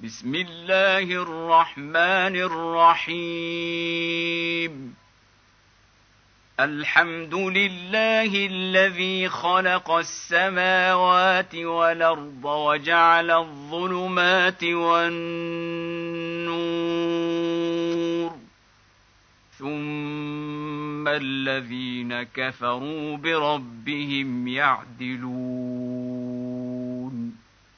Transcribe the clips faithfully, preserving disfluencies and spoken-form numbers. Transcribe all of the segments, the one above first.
بسم الله الرحمن الرحيم. الحمد لله الذي خلق السماوات والأرض وجعل الظلمات والنور، ثم الذين كفروا بربهم يعدلون.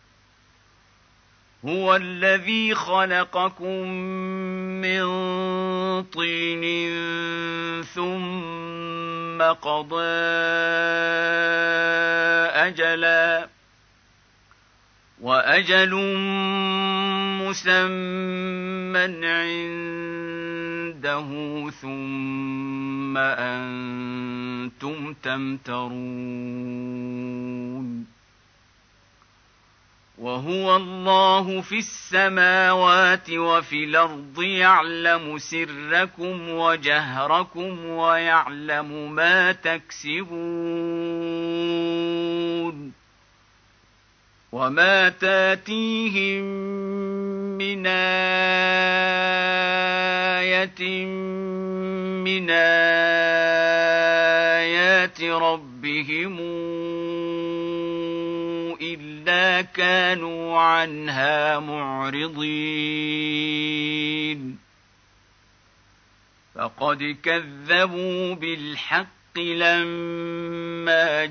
هو الذي خلقكم من طين ثم قضى أجلا، وأجل مسمى عنده، ثم أنتم تمترون. وهو الله في السماوات وفي الأرض، يعلم سركم وجهركم ويعلم ما تكسبون. وما تاتيهم من آية من آيات ربهم إلا كانوا عنها معرضين. فقد كذبوا بالحق لما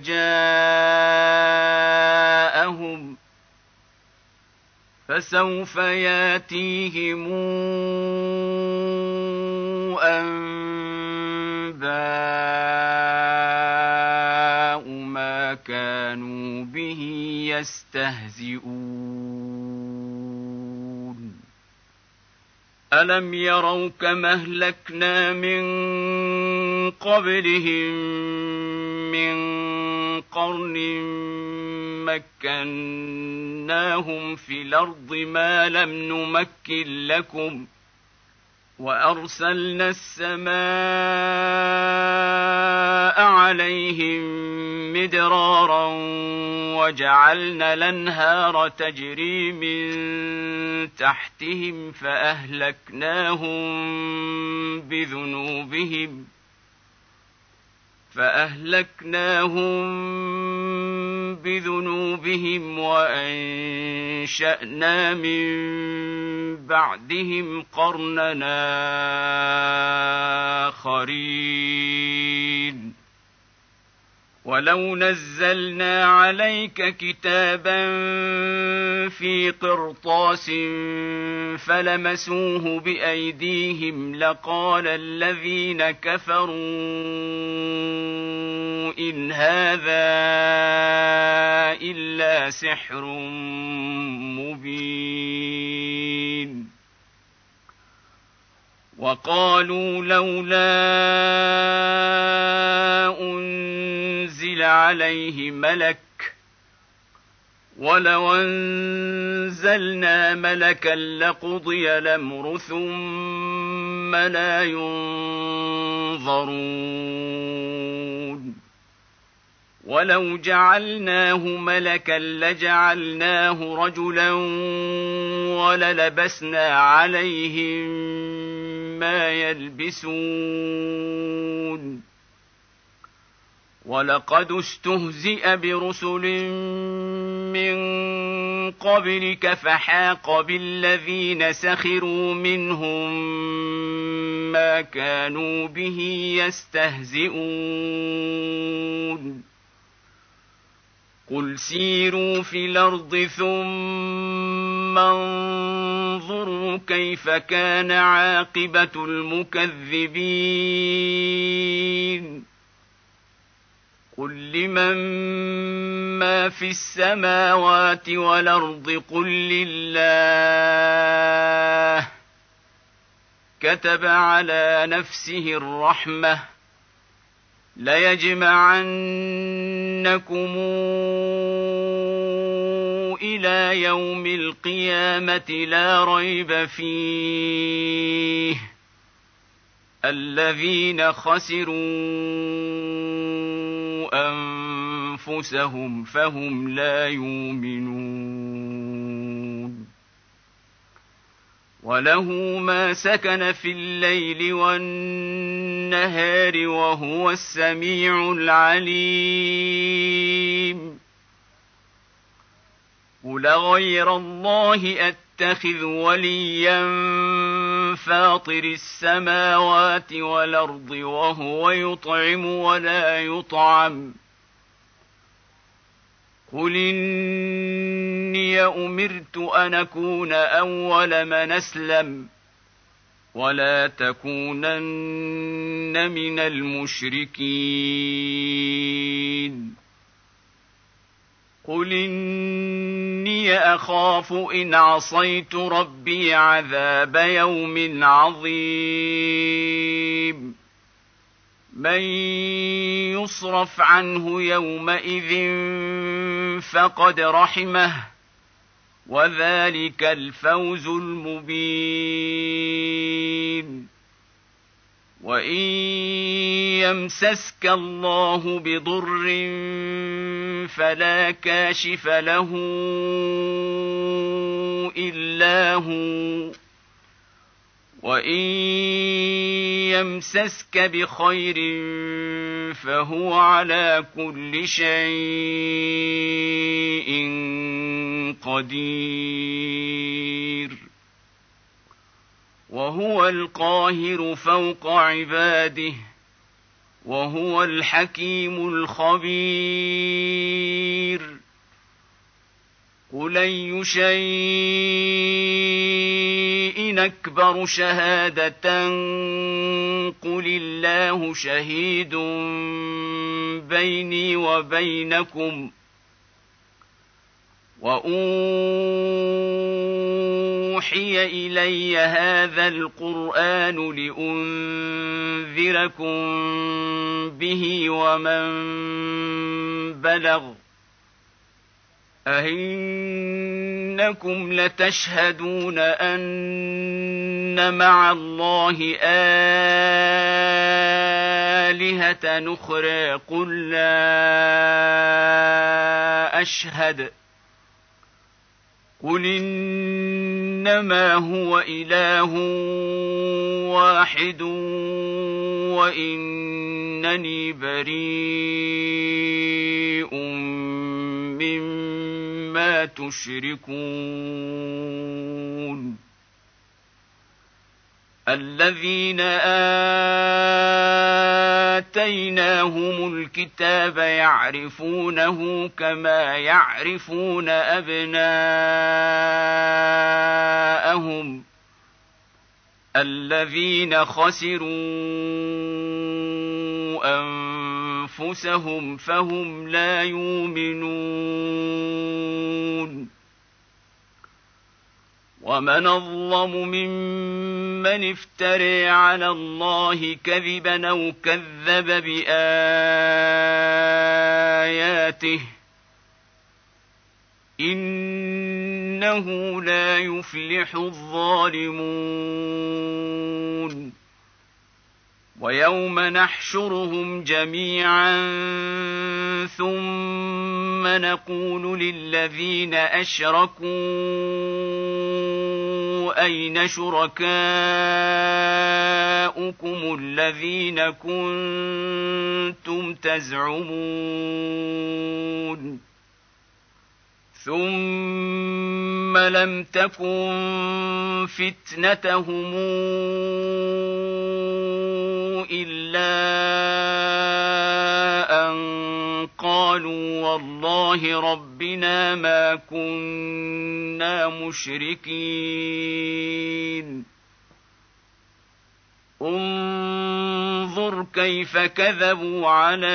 جاءهم، فسوف ياتيهم أنباء ما كانوا به يستهزئون. ألم يروا كما أهلكنا من قبلهم من قرن مكناهم في الأرض ما لم نمكن لكم، وأرسلنا السماء عليهم مدرارا وجعلنا الأنهار تجري من تحتهم فأهلكناهم بذنوبهم فأهلكناهم بذنوبهم وأنشأنا من بعدهم قرننا آخرين. ولو نزلنا عليك كتابا في قرطاس فلمسوه بأيديهم لقال الذين كفروا إن هذا إلا سحر مبين. وقالوا لولا أنزل عليه ملك، ولو أنزلنا ملكا لقضي الأمر ثم لا ينظرون. ولو جعلناه ملكا لجعلناه رجلا وللبسنا عليهم ما يلبسون. ولقد استهزئ برسل من قبلك فحاق بالذين سخروا منهم ما كانوا به يستهزئون. قل سيروا في الأرض ثم انظروا كيف كان عاقبة المكذبين. قل لمن ما في السماوات والأرض قل لله. كتب على نفسه الرحمة ليجمعنكم إلى يوم القيامة لا ريب فيه. الذين خسروا أنفسهم فهم لا يؤمنون. وله ما سكن في الليل والنهار وهو السميع العليم. قل غير الله أتخذ وليا فاطر السماوات والأرض وهو يطعم ولا يطعم. قل إني أمرت أن أكون أول من أسلم ولا تكونن من المشركين. قل إني أخاف إن عصيت ربي عذاب يوم عظيم. من يصرف عنه يومئذ فقد رحمه وذلك الفوز المبين. وإن يمسسك الله بضر فلا كاشف له إلا هو، وإن يمسسك بخير فهو على كل شيء قدير. وهو القاهر فوق عباده وهو الحكيم الخبير. قل أي شيء أكبر شهادة قل الله شهيد بيني وبينكم وأوحي إلي هذا القرآن لأنذركم به ومن بلغ. أئنكم لتشهدون أن مع الله آلهة نخرى قل لا أشهد قل إنما هو إله واحد وإنني بريء مما تشركون. الذين آتيناهم الكتاب يعرفونه كما يعرفون أبناءهم الذين خسروا أنفسهم فهم لا يؤمنون. ومن أظلم ممن افترى على الله كذبا أو كذب بآياته إنه لا يفلح الظالمون. ويوم نحشرهم جميعا ثم نقول للذين أشركوا أين شركاؤكم الذين كنتم تزعمون ثم لم تكن فتنتهم إلا أن قالوا والله ربنا ما كنا مشركين. انظر كيف كذبوا على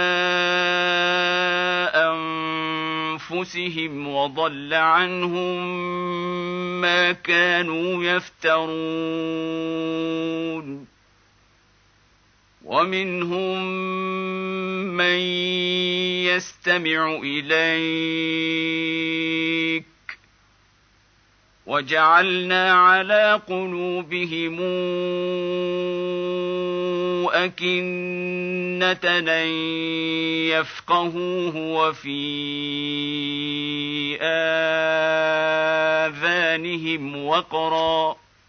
أنفسهم وضل عنهم ما كانوا يفترون. ومنهم من يستمع إليك وجعلنا على قلوبهم أكنة أن يفقهوه وفي آذانهم وقرا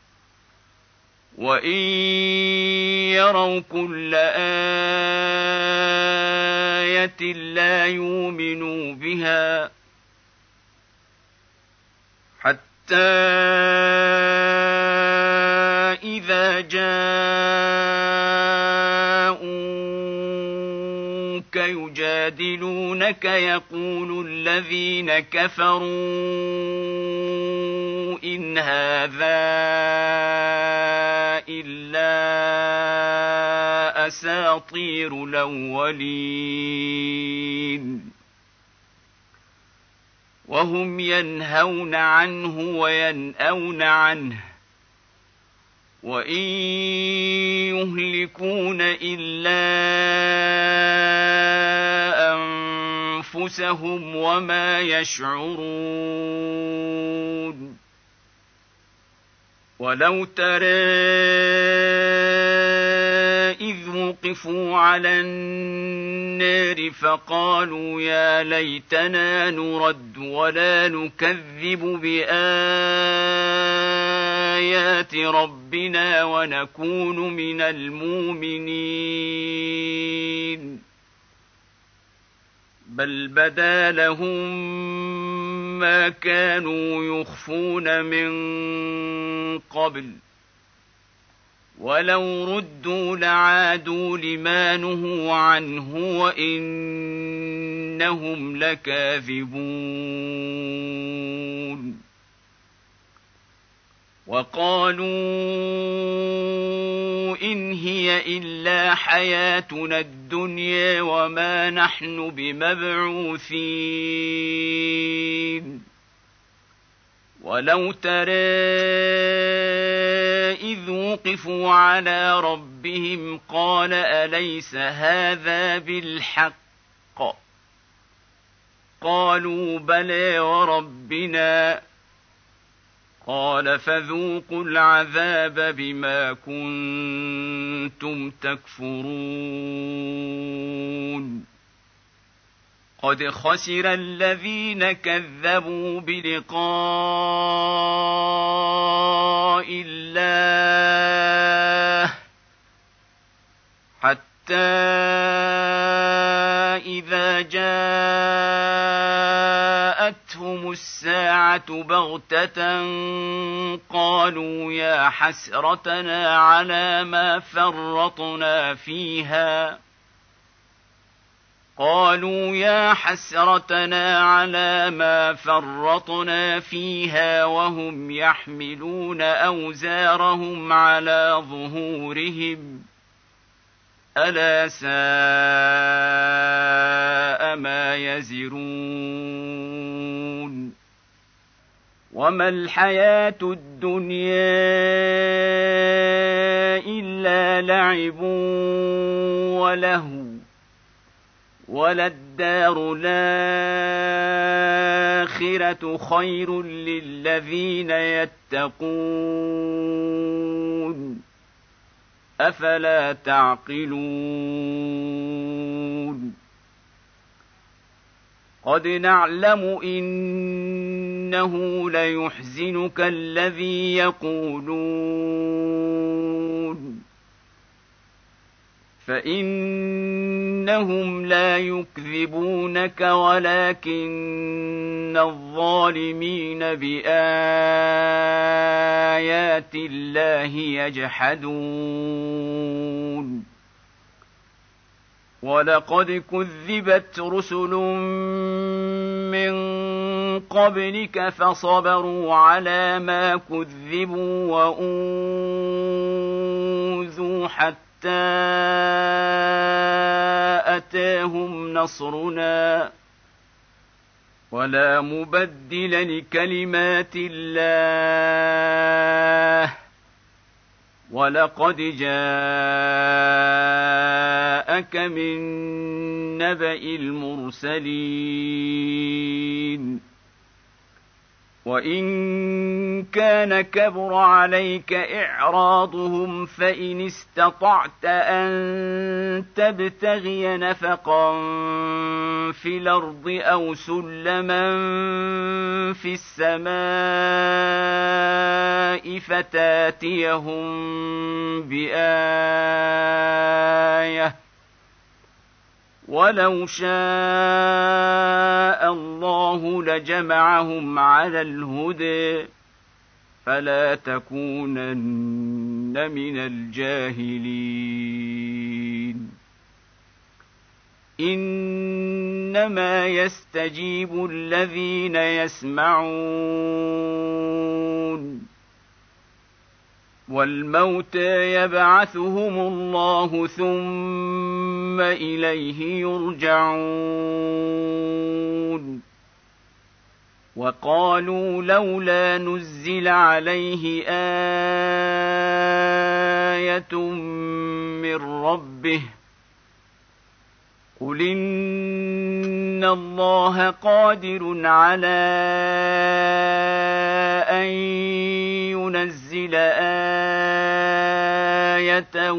وإن يروا كل آية لا يؤمنوا بها حتى إذا جاءوك يجادلونك يقول الذين كفروا إن هذا إلا أساطير الأولين وهم ينهون عنه وينأون عنه وإن يهلكون إلا أنفسهم وما يشعرون ولو ترى إذ وقفوا على النار فقالوا يا ليتنا نرد ولا نكذب بآيات ربنا ونكون من المؤمنين بل بدا لهم ما كانوا يخفون من قبل ولو ردوا لعادوا لما نهوا عنه وإنهم لكاذبون وقالوا إن هي إلا حياتنا الدنيا وما نحن بمبعوثين ولو ترى إذ وقفوا على ربهم قال أليس هذا بالحق قالوا بلى وربنا قال فذوقوا العذاب بما كنتم تكفرون قد خسر الذين كذبوا بلقاء الله حتى إذا جاءتهم الساعة بغتة قالوا يا حسرتنا على ما فرطنا فيها قالوا يا حسرتنا على ما فرطنا فيها وهم يحملون أوزارهم على ظهورهم ألا ساء ما يزرون وما الحياة الدنيا إلا لعب ولهو وللدار الآخرة خير للذين يتقون أفلا تعقلون قد نعلم إنه ليحزنك الذي يقولون فإنهم لا يكذبونك ولكن الظالمين بآيات الله يجحدون ولقد كذبت رسل من قبلك فصبروا على ما كذبوا وأوذوا حتى أتاهم نصرنا ولا مبدل لكلمات الله ولقد جاءك من نبأ المرسلين وإن كان كبر عليك إعراضهم فإن استطعت أن تبتغي نفقا في الأرض أو سلما في السماء فتاتيهم بآية ولو شاء الله لجمعهم على الهدى فلا تكونن من الجاهلين إنما يستجيب الذين يسمعون والموتى يبعثهم الله ثم إليه يرجعون وقالوا لولا نزل عليه آية من ربه قل إن الله قادر على أن ينزل آية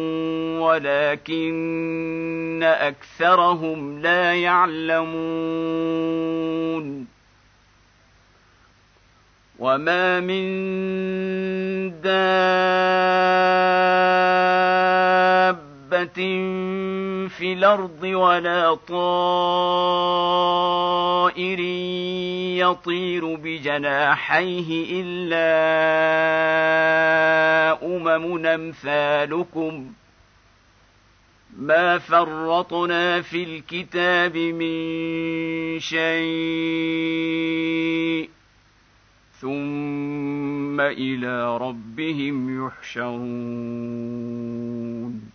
ولكن أكثرهم لا يعلمون وما من دابة في الأرض ولا طائر يطير بجناحيه إلا أمم أمثالكم ما فرطنا في الكتاب من شيء ثم إلى ربهم يحشرون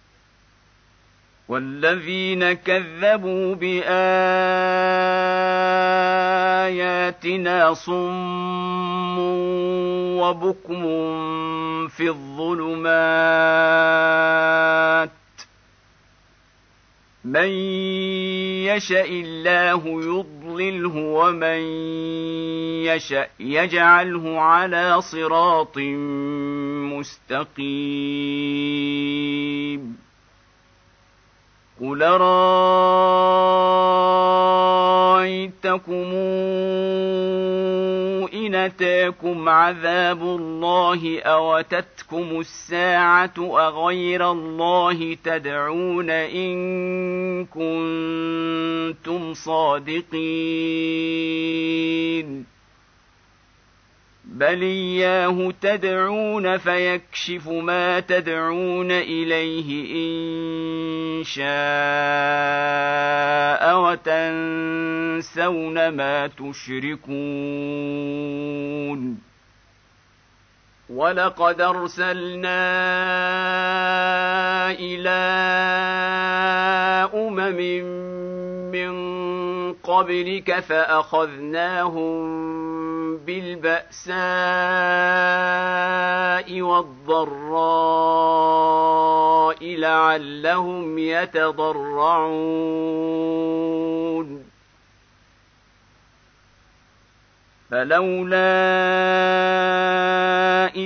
والذين كذبوا بآياتنا صم وبكم في الظلمات من يشاء الله يضلله ومن يشاء يجعله على صراط مستقيم قل رأيتكم إن أتاكم عذاب الله أو أتتكم الساعة أغير الله تدعون إن كنتم صادقين بل إياه تدعون فيكشف ما تدعون إليه إن شاء وتنسون ما تشركون ولقد أرسلنا إلى أمم من قبلك فأخذناهم بالبأساء والضراء لعلهم يتضرعون فلولا إذ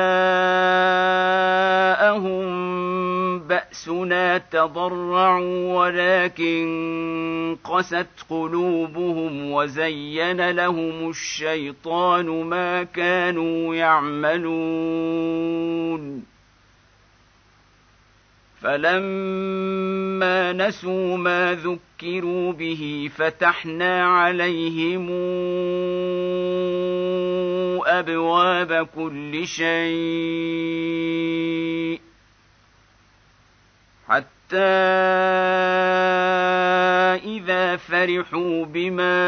جاءهم بأسنا تضرعوا ولكن قست قلوبهم وزين لهم الشيطان ما كانوا يعملون فلما نسوا ما ذكروا به فتحنا عليهم أبواب كل شيء حتى إذا فرحوا بما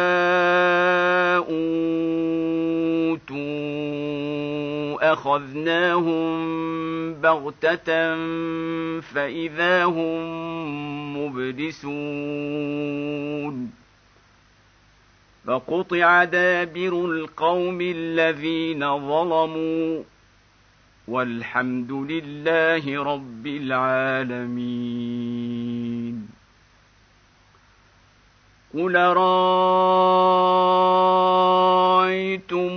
أوتوا أخذناهم بغتة فإذا هم مبلسون فقطع دابر القوم الذين ظلموا والحمد لله رب العالمين قل رأيتم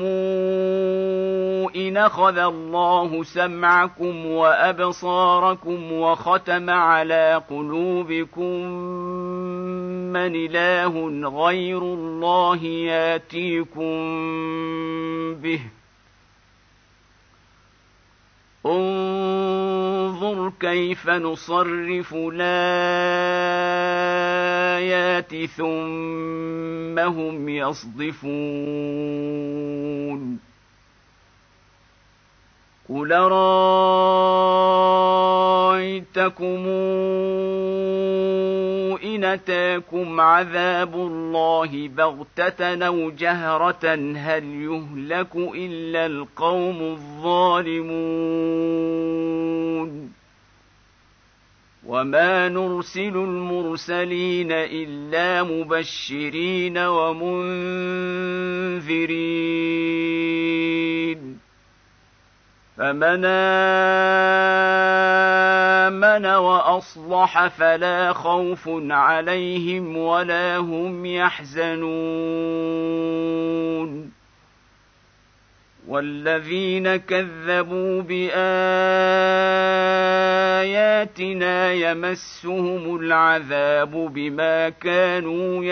إن أخذ الله سمعكم وأبصاركم وختم على قلوبكم من إله غير الله ياتيكم به كيف نصرف الآيات ثم هم يصدفون قل رأيتكم إن أتاكم عذاب الله بغتة أو جهرة هل يهلك إلا القوم الظالمون وما نرسل المرسلين إلا مبشرين ومنذرين فمن آمن وأصلح فلا خوف عليهم ولا هم يحزنون والذين كذبوا بآياتنا يمسهم العذاب بما كانوا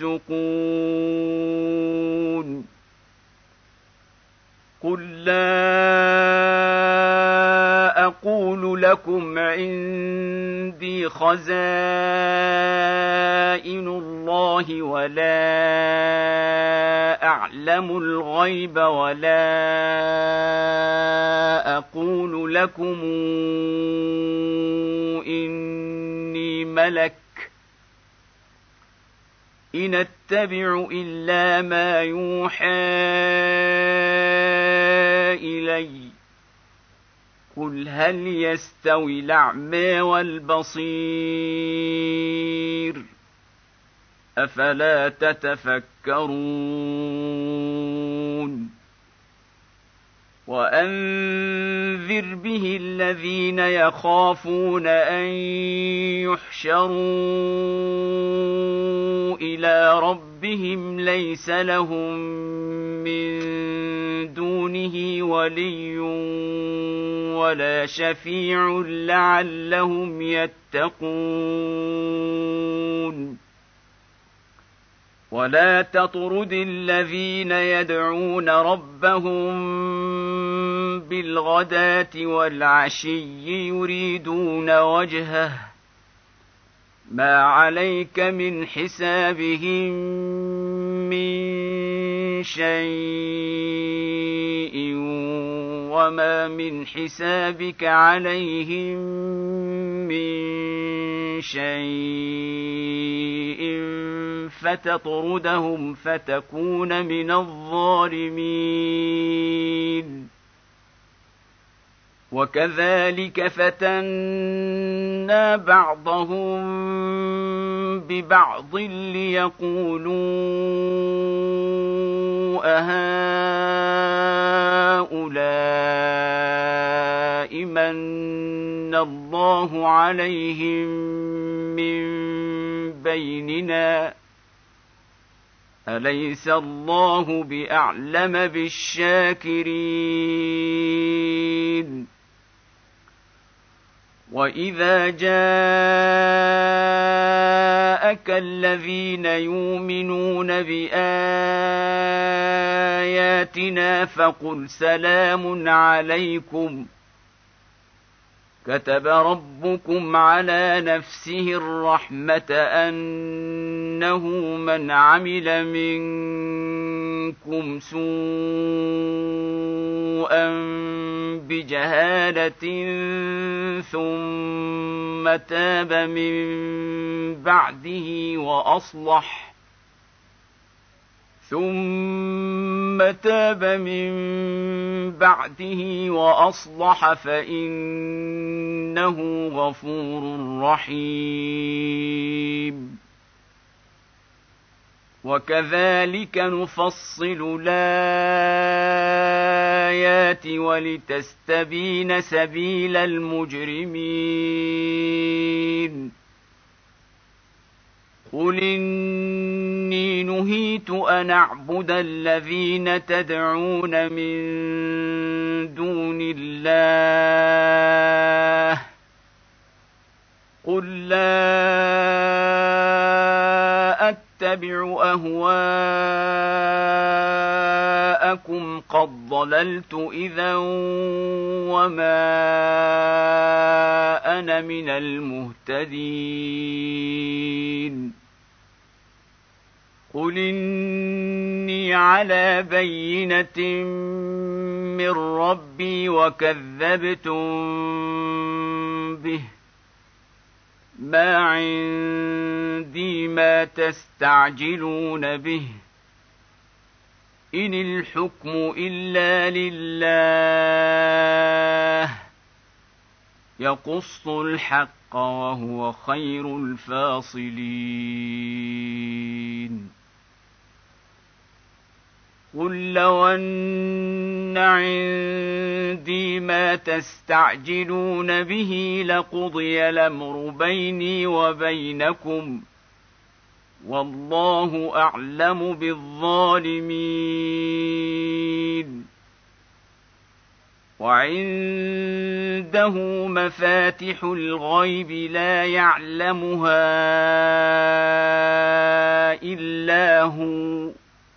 يفسقون قل لا أقول لكم عندي خزائن الله ولا أعلم الغيب ولا أقول لكم إني ملك إن أتبع إلا ما يوحى إلي قل هل يستوي الأعمى والبصير أفلا تتفكرون وأنذر به الذين يخافون أن يحشروا إلى ربهم ليس لهم من دونه ولي ولا شفيع لعلهم يتقون ولا تطرد الذين يدعون ربهم بالغداة والعشي يريدون وجهه ما عليك من حسابهم من شيء وما من حسابك عليهم من شيء فتطردهم فتكون من الظالمين وكذلك فتنا بعضهم ببعض ليقولوا أهؤلاء من الله عليهم من بيننا أليس الله بأعلم بالشاكرين وإذا جاءك الذين يؤمنون بآياتنا فقل سلام عليكم كتب ربكم على نفسه الرحمة أنه من عمل منكم سوءا بجهالة ثم تاب من بعده وأصلح ثم تاب من بعده وأصلح فإنه غفور رحيم وكذلك نفصل الآيات ولتستبين سبيل المجرمين قل إني نهيت أن أعبد الذين تدعون من دون الله قل لا أتبع أهواءكم قد ضللت إذا وما أنا من المهتدين. قل إني على بينة من ربي وكذبتم به، ما عندي ما تستعجلون به، إن الحكم إلا لله يقص الحق وهو خير الفاصلين. قل لو أن عندي ما تستعجلون به لقضي الأمر بيني وبينكم والله أعلم بالظالمين. وعنده مفاتح الغيب لا يعلمها إلا هو،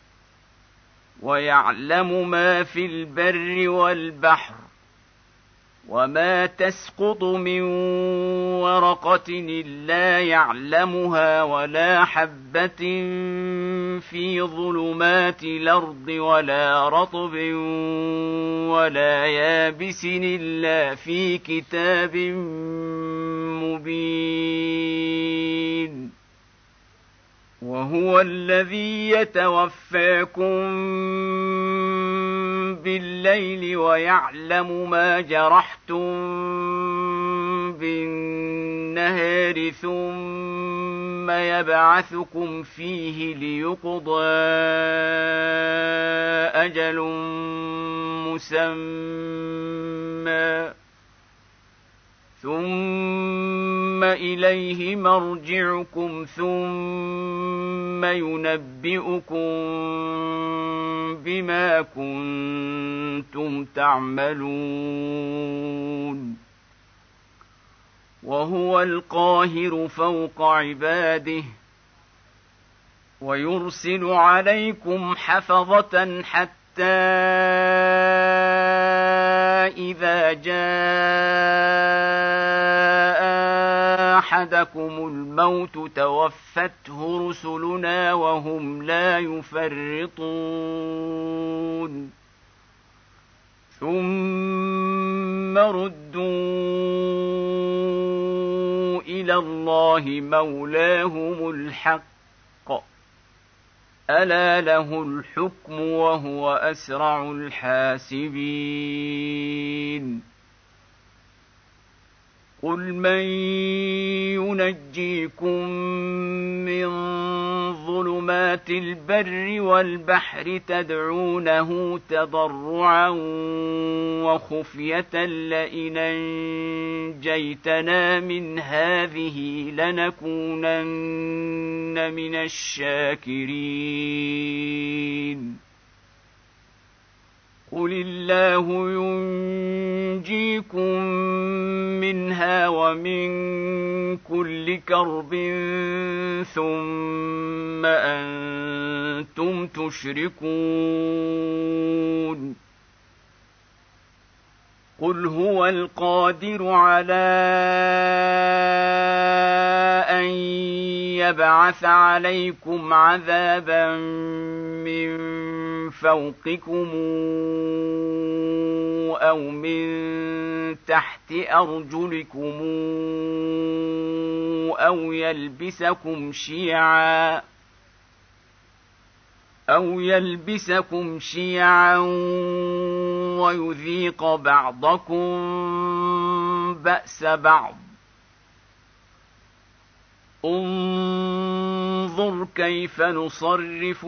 ويعلم ما في البر والبحر، وما تسقط من ورقة إلا يعلمها ولا حبة في ظلمات الأرض ولا رطب ولا يابس إلا في كتاب مبين. وهو الذي يتوفاكم بالليل ويعلم ما جرحتم بالنهار ثم يبعثكم فيه ليقضى أجل مسمى ثم إليه مرجعكم ثم ينبئكم بما كنتم تعملون. وهو القاهر فوق عباده ويرسل عليكم حفظة حتى إذا جاء أحدكم الموت توفته رسلنا وهم لا يفرطون ثم ردوا إلى الله مولاهم الحق ألا له الحكم وهو أسرع الحاسبين. قل من ينجيكم من ظلمات البر والبحر تدعونه تضرعا وخفية لئن أنجيتنا من هذه لنكونن من الشاكرين. قل الله ينجيكم منها ومن كل كرب ثم أنتم تشركون. قل هو القادر على أن يبعث عليكم عذابا من فوقكم أو من تحت أرجلكم أو يلبسكم شيعا أو يلبسكم شيعا ويذيق بعضكم بأس بعض. انظر كيف نصرف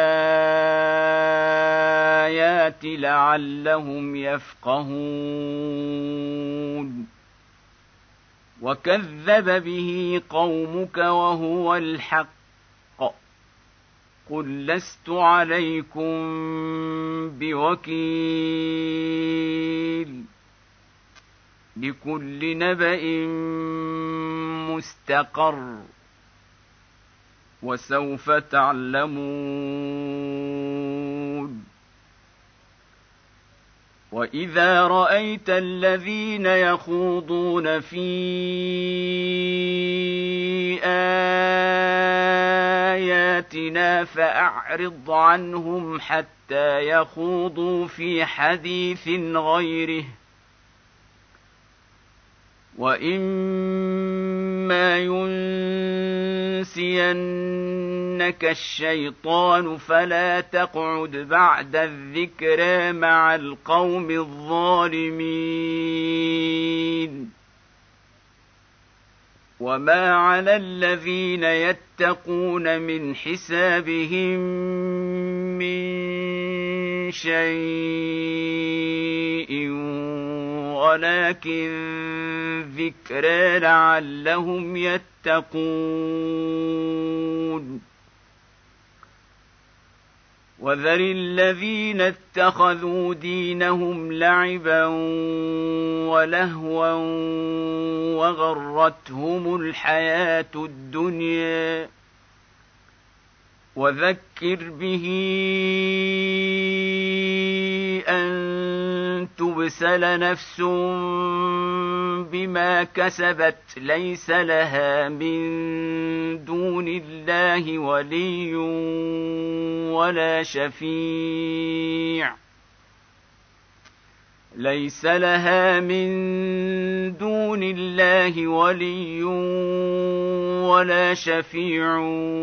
الآيات لعلهم يفقهون. وكذب به قومك وهو الحق قل لست عليكم بوكيل لكل نبأ مستقر وسوف تعلمون. وإذا رأيت الذين يخوضون في آياتنا فأعرض عنهم حتى يخوضوا في حديث غيره، وإما ينسينك الشيطان فلا تقعد بعد الذكرى مع القوم الظالمين. وما على الذين يتقون من حسابهم من شيء ولكن ذكرى لعلهم يتقون. وذر الذين اتخذوا دينهم لعبا ولهوا وغرتهم الحياة الدنيا، وذكر به أن تبسل نفس بما كسبت ليس لها من دون الله ولي ولا شفيع ليس لها من دون الله ولي ولا شفيع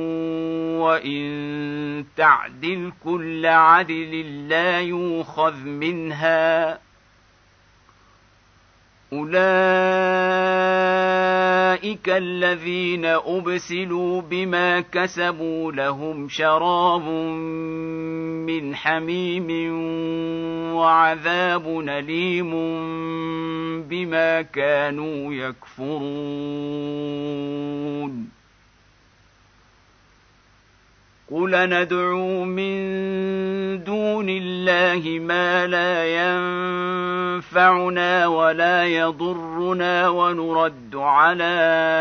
وإن تعدل كل عدل لا يؤخذ منها. أولئك الذين أبسلوا بما كسبوا لهم شراب من حميم وعذاب أليم بما كانوا يكفرون. قل ندعو من دون الله ما لا ينفعنا ولا يضرنا ونرد على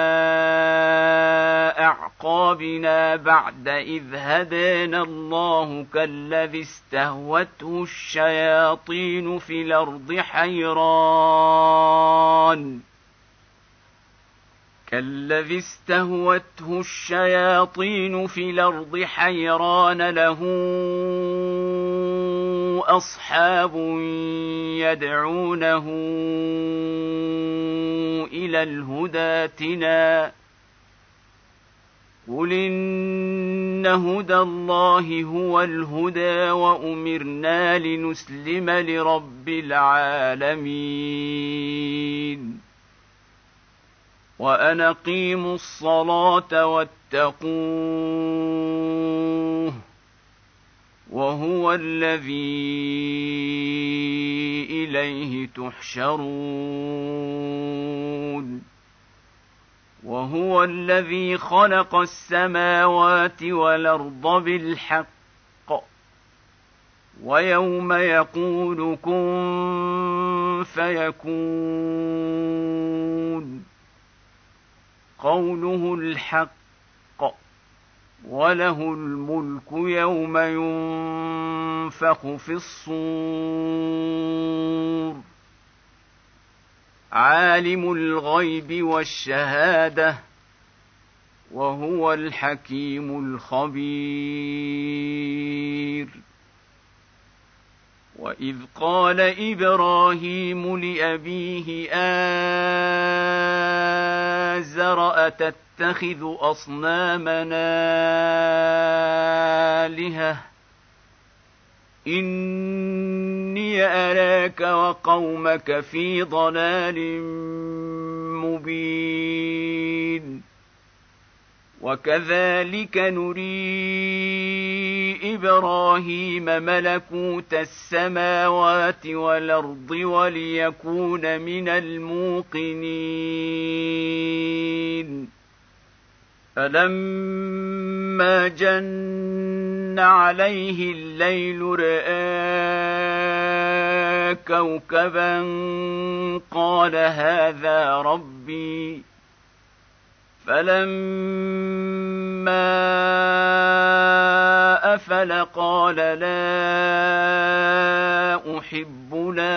أعقابنا بعد إذ هدانا الله كالذي استهوته الشياطين في الأرض حيران كالذي استهوته الشياطين في الأرض حيران له أصحاب يدعونه إلى الهدى ائتنا قل إن هدى الله هو الهدى وأمرنا لنسلم لرب العالمين وأن أقيموا الصلاة واتقوه وهو الذي إليه تحشرون. وهو الذي خلق السماوات والأرض بالحق ويوم يقول كن فيكون قوله الحق وله الملك يوم ينفخ في الصور عالم الغيب والشهادة وهو الحكيم الخبير. وإذ قال إبراهيم لأبيه آزر أتتخذ أصنامنا آلهة إني أراك وقومك في ضلال مبين. وكذلك نري إبراهيم ملكوت السماوات والأرض وليكون من الموقنين. فلما جن عليه الليل رأى كوكبا قال هذا ربي فلما أفل قال لا أحب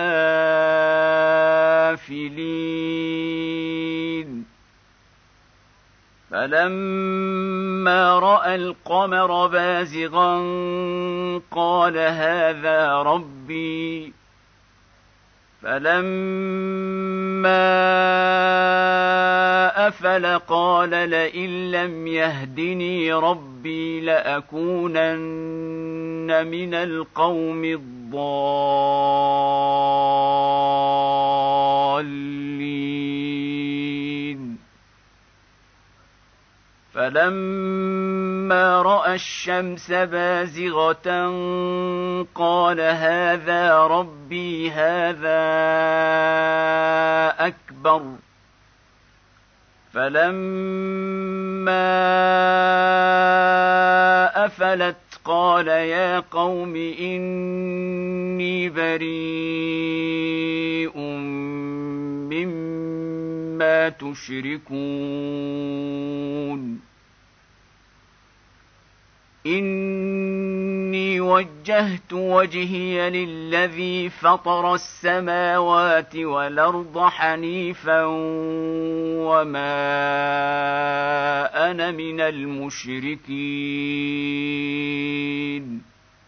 الآفلين فلما رأى القمر بازغا قال هذا ربي فلما أفل قال لئن لم يهدني ربي لأكونن من القوم الضالين فلما رأى الشمس بازغة قال هذا ربي هذا أكبر فلما أفلت قال يا قوم إني بريء مما تشركون إني وجهت وجهي للذي فطر السماوات والأرض حنيفا وما أنا من المشركين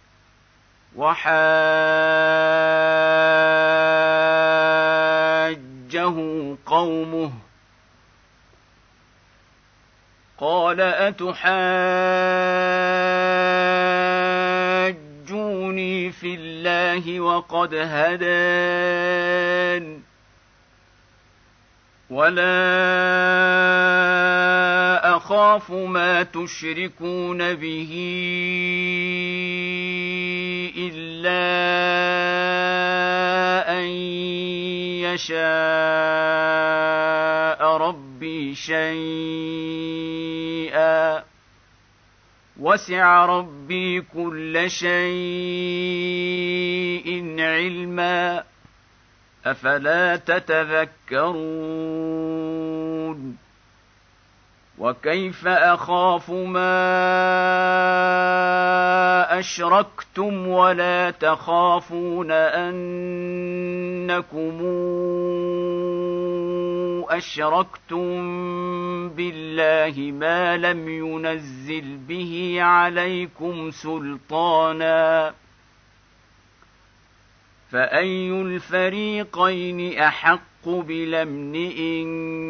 وحاجه قومه قال أتحاجوني في الله وقد هدان ولا أخاف ما تشركون به إلا أن يشاء ربي شيئا وسع ربي كل شيء علما أفلا تتذكرون وكيف أخاف ما أشركتم ولا تخافون أنكم أشركتم بالله ما لم ينزل به عليكم سلطانا فأي الفريقين أحق بالأمن إن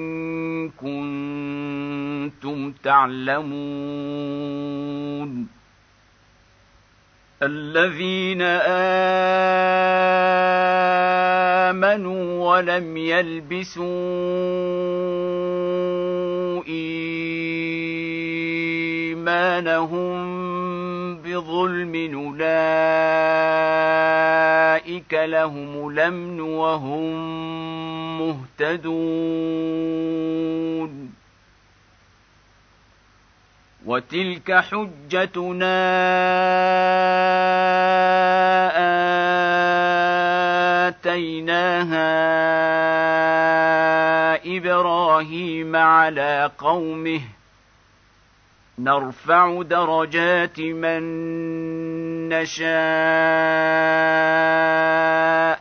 كنتم تعلمون الذين آمنوا ولم يلبسوا إيمانهم بظلم أولئك لهم الأمن وهم مهتدون وتلك حجتنا آتيناها إبراهيم على قومه نرفع درجات من نشاء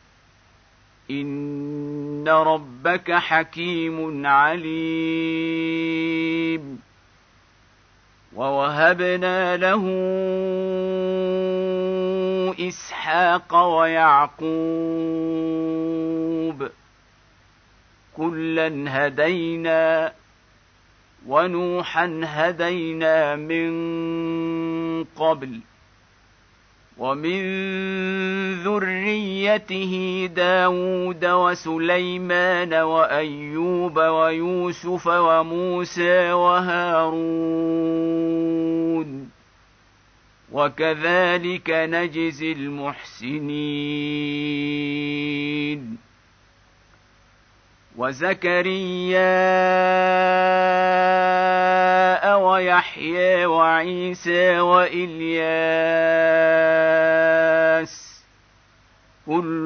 إن ربك حكيم عليم ووهبنا له إسحاق ويعقوب كلا هدينا ونوحا هدينا من قبل ومن ذريته داود وسليمان وأيوب ويوسف وموسى وهارون وكذلك نجزي المحسنين وزكريا ويحيى وعيسى وإلياس كل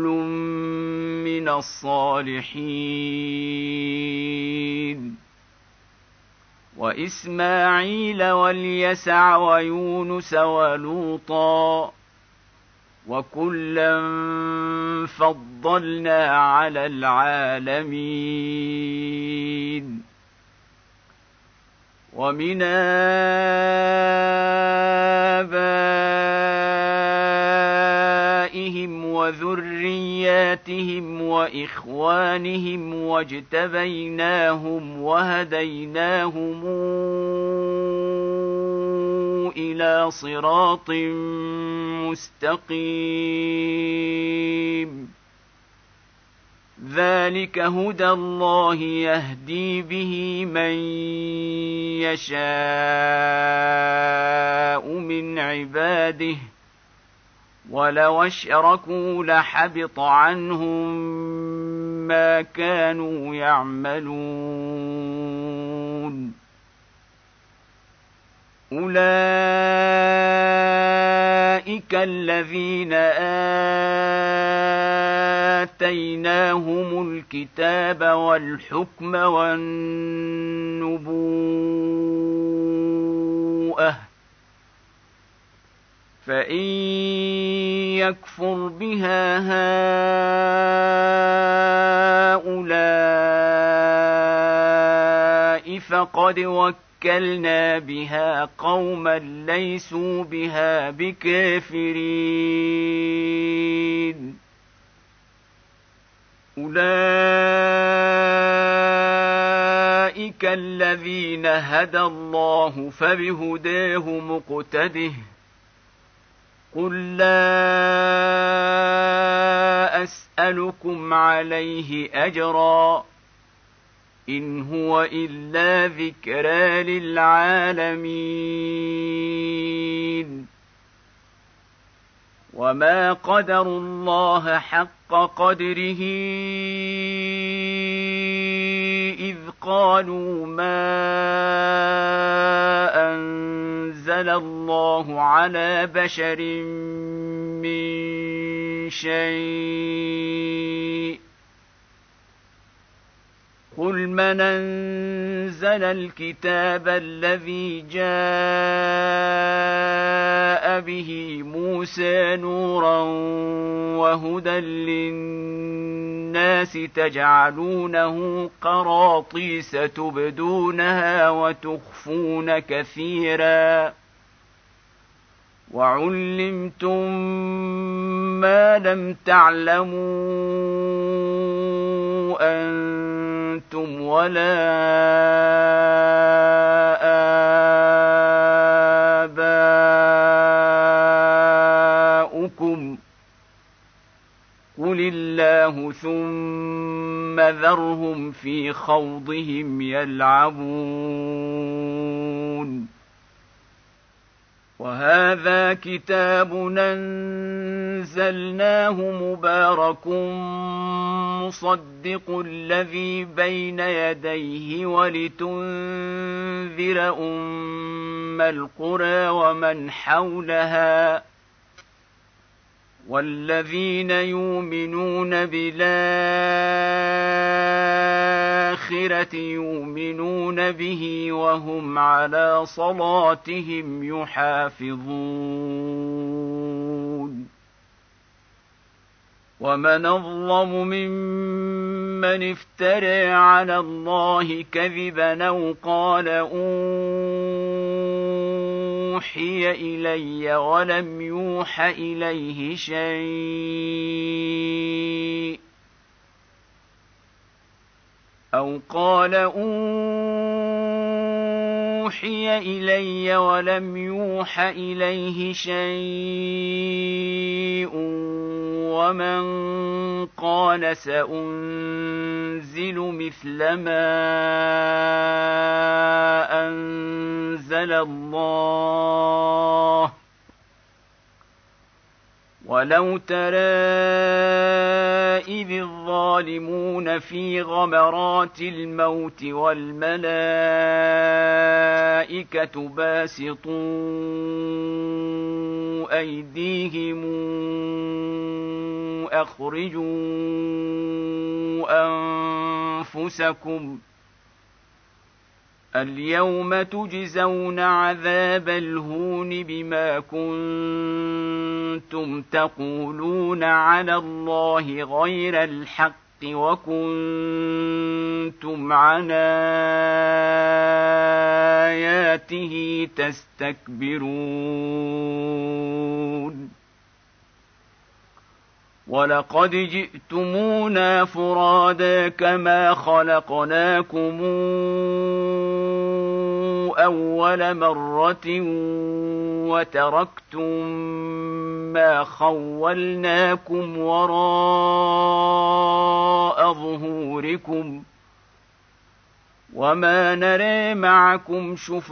من الصالحين وإسماعيل واليسع ويونس ولوطا وكلا فضلنا على العالمين ومن آبائهم وذرياتهم وإخوانهم واجتبيناهم وهديناهم إلى صراط مستقيم ذلك هدى الله يهدي به من يشاء من عباده ولو أشركوا لحبط عنهم ما كانوا يعملون أولئك الذين آتيناهم الكتاب والحكم والنبوءة فإن يكفر بها هؤلاء فقد وكلنا بها قوما ليسوا بها بكافرين أولئك الذين هدى الله فبهداه مقتده قل لا أسألكم عليه أجرا إن هو إلا ذكرى للعالمين وما قدروا الله حق قدره إذ قالوا ما أنزل الله على بشر من شيء قل من أنزل الكتاب الذي جاء به موسى نورا وهدى للناس تجعلونه قراطيس تبدونها وتخفون كثيرا وعلمتم ما لم تعلموا أنتم ولا آباؤكم قل الله ثم ذرهم في خوضهم يلعبون وهذا كتاب أنزلناه مبارك مصدق الذي بين يديه ولتنذر أم القرى ومن حولها والذين يؤمنون بالآخرة يؤمنون به وهم على صلاتهم يحافظون ومن أظلم ممن افترى على الله كذبا أو قال أوحي إلي ولم يوح إليه شيء أو قال أوحي إلي ولم يوح إليه شيء ومن قال سأنزل مثل ما أنزل الله ولو ترى إذ الظالمون في غمرات الموت والملائكة باسطوا أيديهم أخرجوا أنفسكم اليوم تجزون عذاب الهون بما كنتم تقولون على الله غير الحق وكنتم عن آياته تستكبرون ولقد جئتمونا فرادا كما خلقناكم أول مرة وتركتم ما خولناكم وراء ظهوركم وما نرى معكم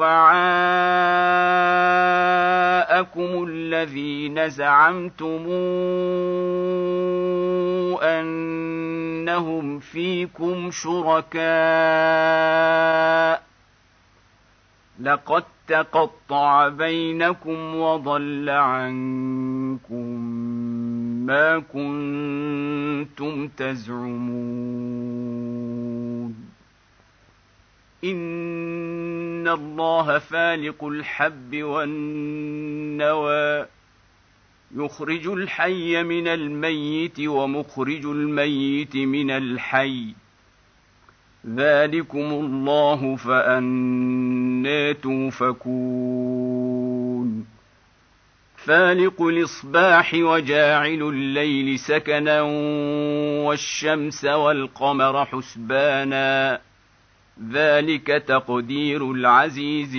شفعاءكم الذين زعمتم أنهم فيكم شركاء لقد تقطع بينكم وضل عنكم ما كنتم تزعمون إن الله فالق الحب والنوى يخرج الحي من الميت ومخرج الميت من الحي ذلكم الله فأنى توفكون فالق الإصباح وجاعل الليل سكنا والشمس والقمر حسبانا ذلك تقدير العزيز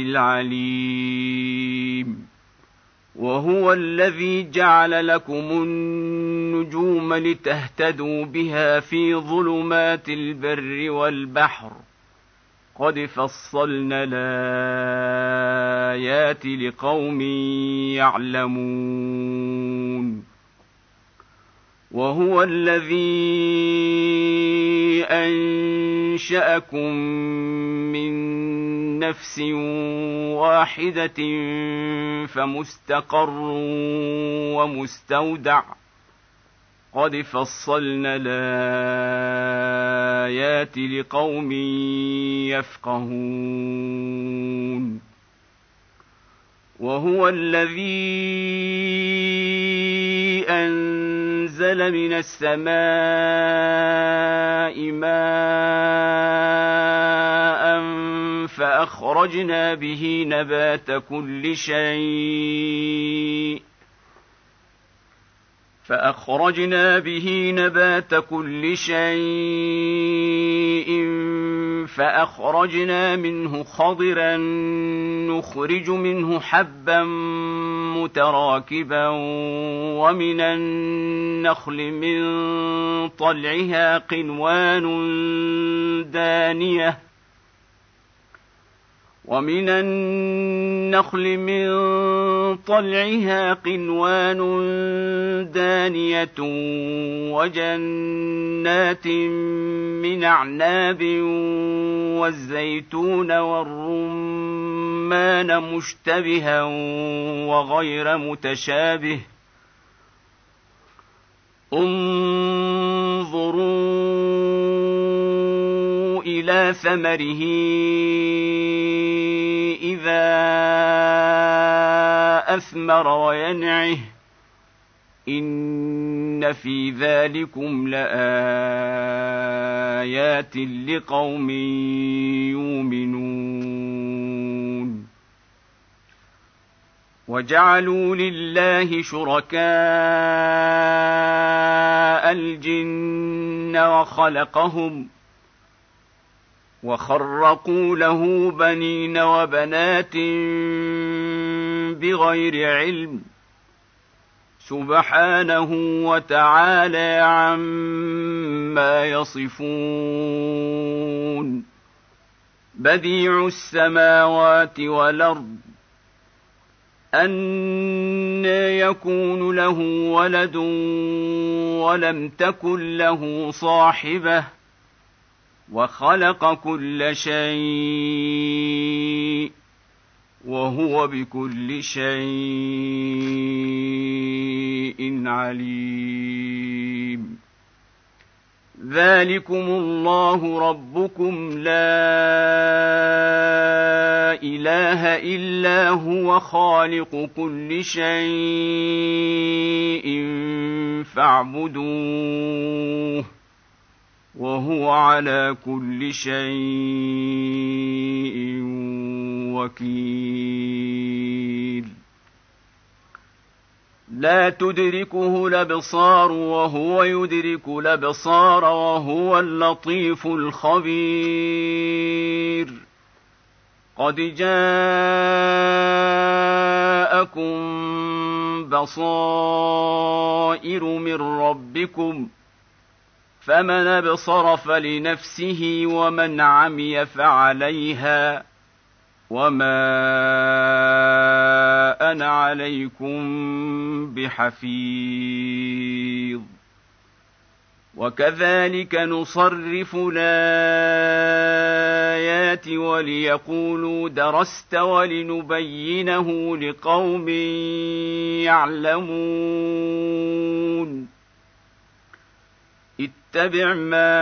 العليم وهو الذي جعل لكم النجوم لتهتدوا بها في ظلمات البر والبحر قد فصلنا الآيات لقوم يعلمون وهو الذي أنشأكم من نفس واحدة فمستقر ومستودع قد فصلنا الآيات لقوم يفقهون وهو الذي أنزل من السماء ماء فأخرجنا به نبات كل شيء فأخرجنا به نبات كل شيء فأخرجنا منه خضرا نخرج منه حبا متراكبا ومن النخل من طلعها قنوان دانية ومن النخل من طلعها قنوان دانية وجنات من أعناب والزيتون والرمان مشتبها وغير متشابه انظروا إلى ثمره إذا أثمر وينعه إن في ذلكم لآيات لقوم يؤمنون وجعلوا لله شركاء الجن وخلقهم وخرقوا له بنين وبنات بغير علم سبحانه وتعالى عما يصفون بديع السماوات والأرض أنى يكون له ولد ولم تكن له صاحبة وخلق كل شيء وهو بكل شيء عليم ذلكم الله ربكم لا إله إلا هو خالق كل شيء فاعبدوه وهو على كل شيء وكيل لا تدركه الأبصار وهو يدرك الأبصار وهو اللطيف الخبير قد جاءكم بصائر من ربكم فمن أبصر فلنفسه ومن عمي فعليها وما أنا عليكم بحفيظ وكذلك نصرف الآيات وليقولوا درست ولنبينه لقوم يعلمون اتبع ما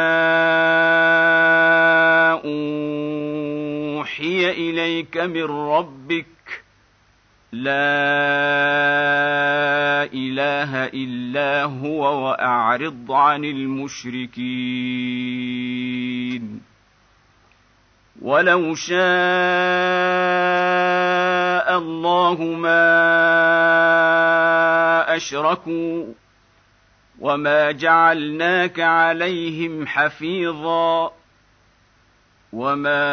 أوحي إليك من ربك لا إله إلا هو وأعرض عن المشركين ولو شاء الله ما أشركوا وما جعلناك عليهم حفيظا وما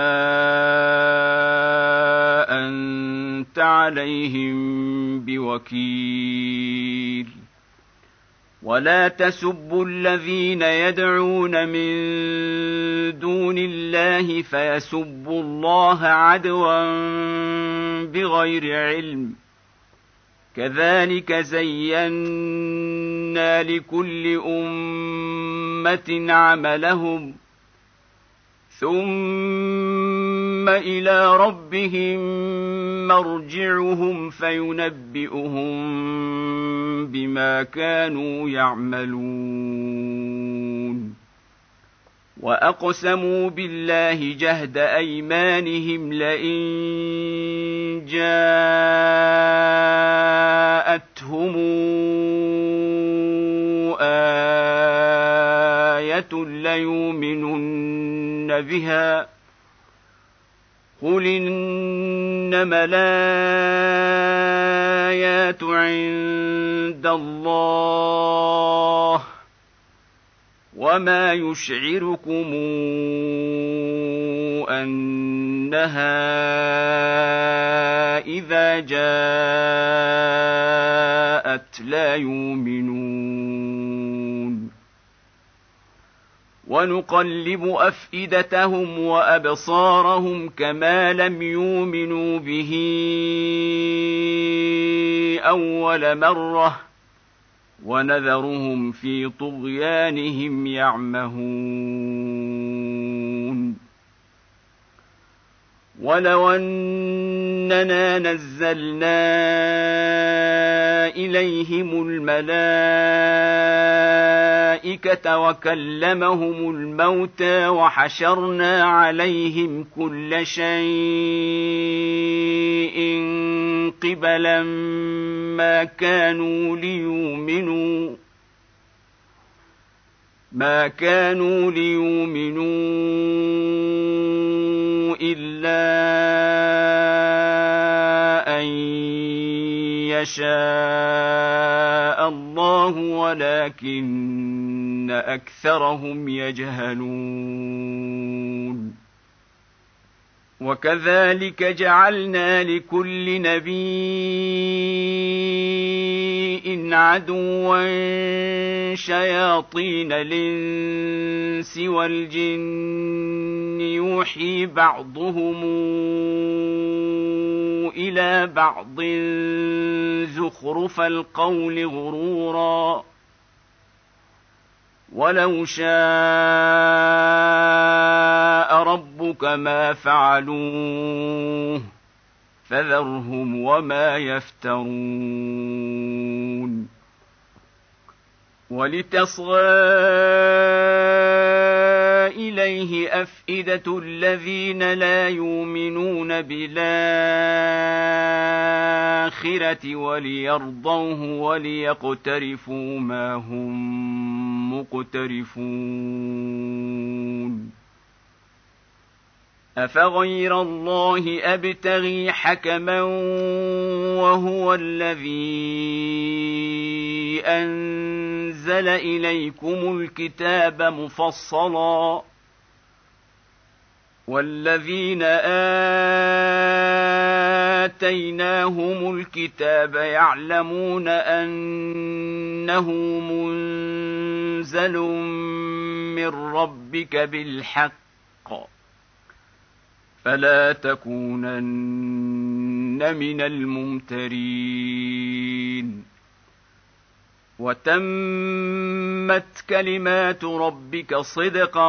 أنت عليهم بوكيل ولا تسبوا الذين يدعون من دون الله فيسبوا الله عدوا بغير علم كذلك زينا لكل أمة عملهم ثم إلى ربهم مرجعهم فينبئهم بما كانوا يعملون وأقسموا بالله جهد أيمانهم لئن جاءتهم آية ليؤمنن بها قل إنما الآيات عند الله وما يشعركم أنها إذا جاءت لا يؤمنون ونقلب أفئدتهم وأبصارهم كما لم يؤمنوا به أول مرة ونذرهم في طغيانهم يعمهون ولو أننا نزلنا إليهم الملائكة وكلمهم الموتى وحشرنا عليهم كل شيء قبلا ما كانوا ليؤمنوا ما كانوا ليؤمنوا إلا أن يشاء الله ولكن أكثرهم يجهلون وكذلك جعلنا لكل نبي عدوا شياطين الإنس والجن يوحي بعضهم إلى بعض زخرف القول غرورا ولو شاء ربك ما فعلوه فذرهم وما يفترون ولتصغى إليه أفئدة الذين لا يؤمنون بالآخرة وليرضوه وليقترفوا ما هم مقترفون أفغير الله أبتغي حكما وهو الذي أنزل إليكم الكتاب مفصلا والذين آتيناهم الكتاب يعلمون أنه منزل من ربك بالحق فلا تكونن من الممترين وتمت كلمات ربك صدقا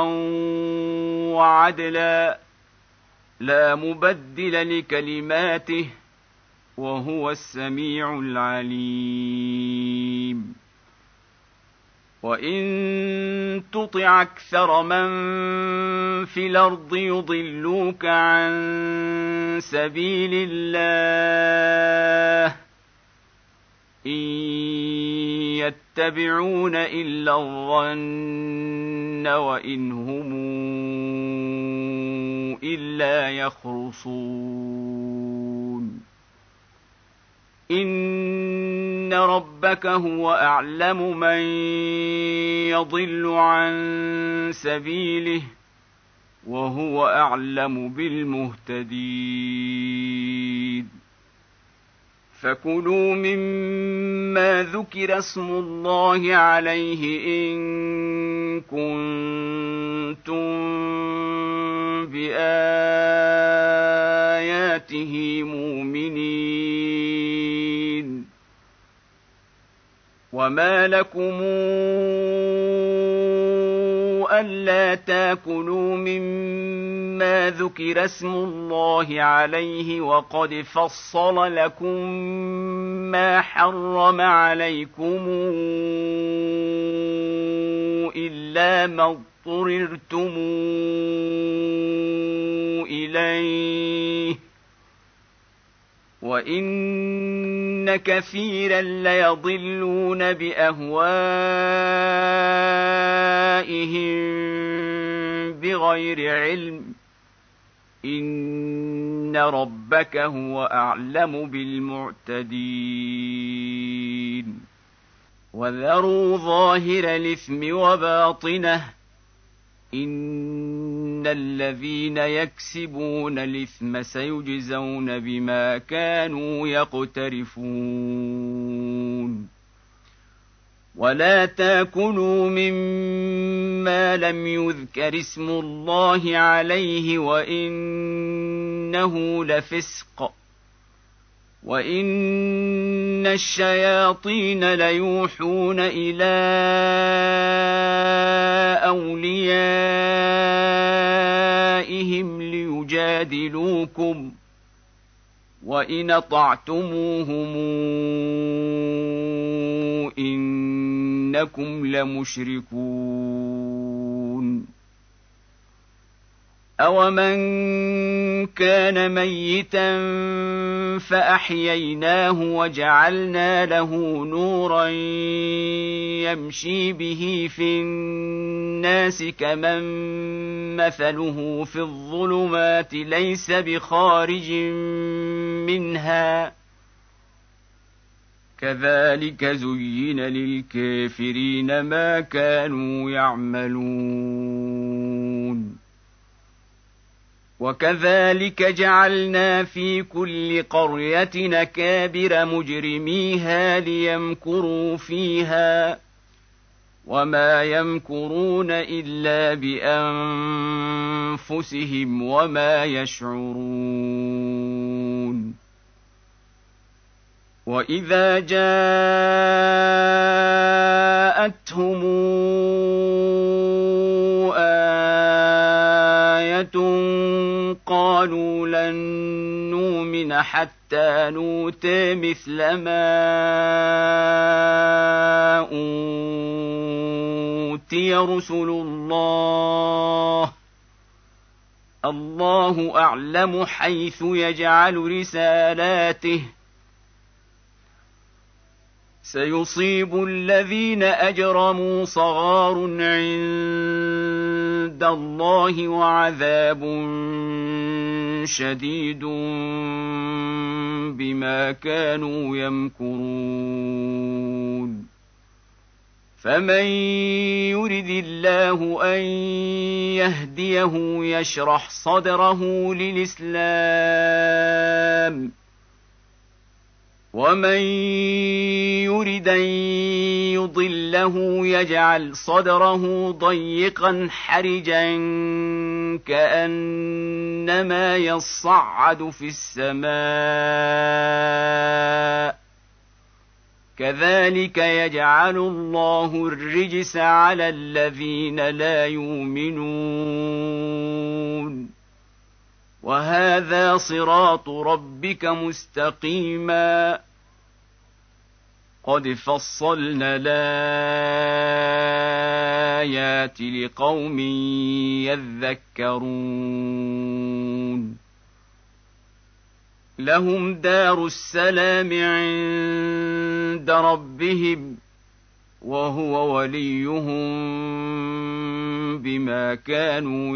وعدلا لا مبدل لكلماته وهو السميع العليم وإن تطع أكثر من في الأرض يضلوك عن سبيل الله إن يتبعون إلا الظن وإن هم إلا يخرصون إن ربك هو أعلم من يضل عن سبيله وهو أعلم بالمهتدين فكلوا مما ذكر اسم الله عليه إن كنتم بآياته مؤمنين وما لكم ألا تاكلوا مما ذكر اسم الله عليه وقد فصل لكم ما حرم عليكم إلا ما اضطررتم إليه وإن كثيرا ليضلون بأهوائهم بغير علم إن ربك هو أعلم بالمعتدين وذروا ظاهر الإثم وباطنه إن الذين يكسبون الإثم سيجزون بما كانوا يقترفون ولا تاكلوا مما لم يذكر اسم الله عليه وإنه لفسق وإن الشياطين ليوحون إلى أوليائهم ليجادلوكم وإن أطعتموهم إنكم لمشركون أومن كان ميتا فأحييناه وجعلنا له نورا يمشي به في الناس كمن مثله في الظلمات ليس بخارج منها كذلك زين للكافرين ما كانوا يعملون وكذلك جعلنا في كل قرية أكابر مجرميها ليمكروا فيها وما يمكرون إلا بأنفسهم وما يشعرون وإذا جاءتهم آية قالوا لن نؤمن حتى نؤتى مثل ما أوتي يؤتي رسل الله الله أعلم حيث يجعل رسالاته سيصيب الذين أجرموا صغار عند الله وعذاب شديد بما كانوا يمكرون فمن يرد الله أن يهديه يشرح صدره للإسلام ومن يرد أن يضله يجعل صدره ضيقا حرجا كأنما يصعد في السماء كذلك يجعل الله الرجس على الذين لا يؤمنون وهذا صراط ربك مستقيما قد فصلنا الآيات لقوم يذكرون لهم دار السلام عند ربهم وهو وليهم بما كانوا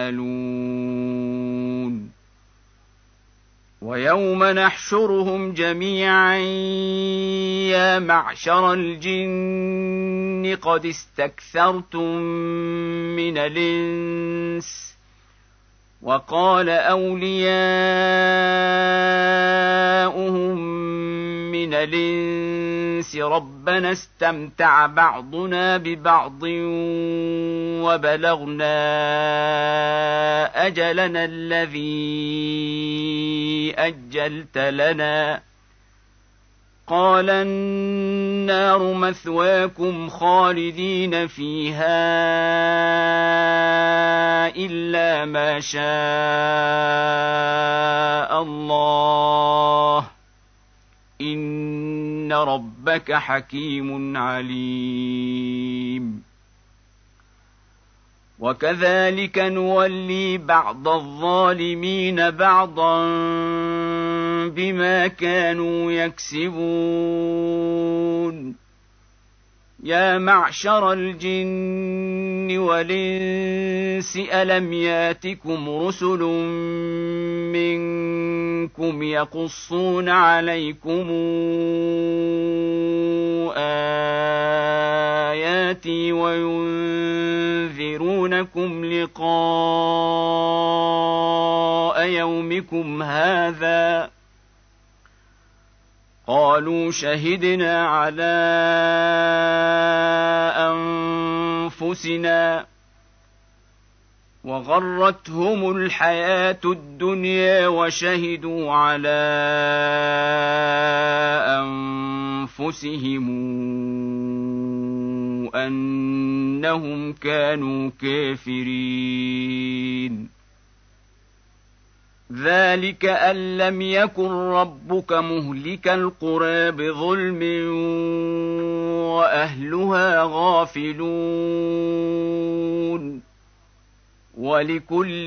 يعملون ويوم نحشرهم جميعا يا معشر الجن قد استكثرتم من الإنس وقال أولياؤهم من الإنس ربنا استمتع بعضنا ببعض وبلغنا أجلنا الذي أجلت لنا قال النار مثواكم خالدين فيها إلا ما شاء الله إن ربك حكيم عليم وكذلك نولي بعض الظالمين بعضا بما كانوا يكسبون يا معشر الجن والإنس ألم ياتكم رسل منكم يقصون عليكم آياتي وينذرونكم لقاء يومكم هذا قالوا شهدنا على أنفسنا وغرتهم الحياة الدنيا وشهدوا على أنفسهم أنهم كانوا كافرين ذلك أن لم يكن ربك مهلك القرى بظلم وأهلها غافلون ولكل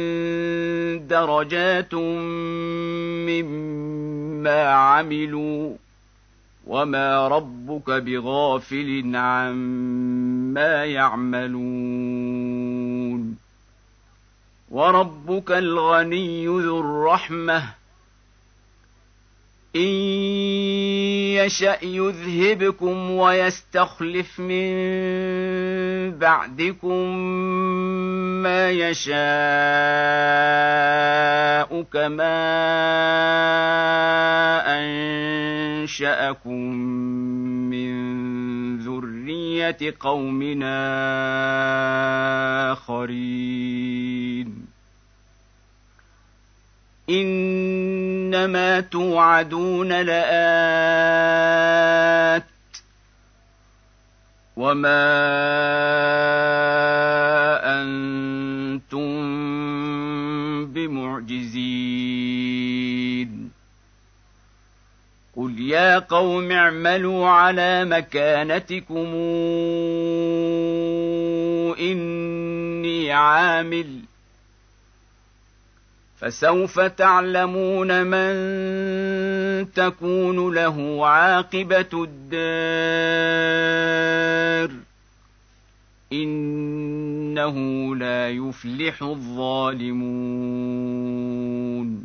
درجات مما عملوا وما ربك بغافل عما يعملون وربك الغني ذو الرحمة إن يشأ يذهبكم ويستخلف من بعدكم ما يشاء كما أنشأكم من ذرية قومنا آخرين إنما توعدون لآت وما أنتم بمعجزين قل يا قوم اعملوا على مكانتكم عامل فسوف تعلمون من تكون له عاقبة الدار إنه لا يفلح الظالمون.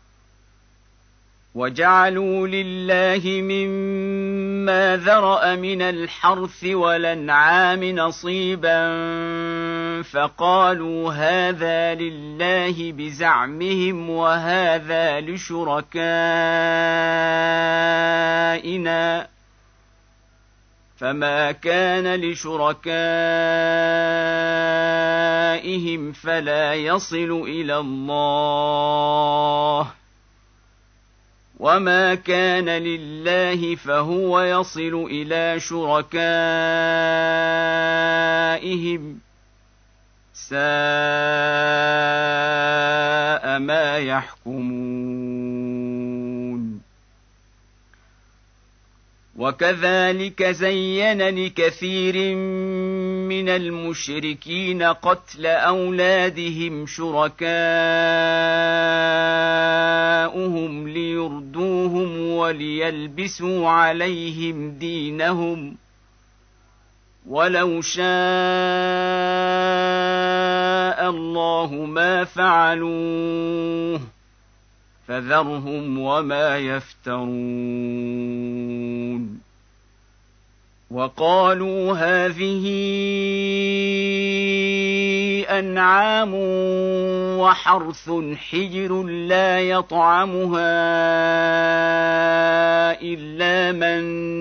وجعلوا لله مما ذرأ من الحرث والأنعام نصيبا فقالوا هذا لله بزعمهم وهذا لشركائنا فما كان لشركائهم فلا يصل إلى الله وما كان لله فهو يصل إلى شركائهم ساء ما يحكمون. وكذلك زين لكثير من المشركين قتل أولادهم شركاؤهم ليردوهم وليلبسوا عليهم دينهم ولو شاء الله ما فعلوه فذرهم وما يفترون. وقالوا هذه أنعام وحرث حجر لا يطعمها إلا من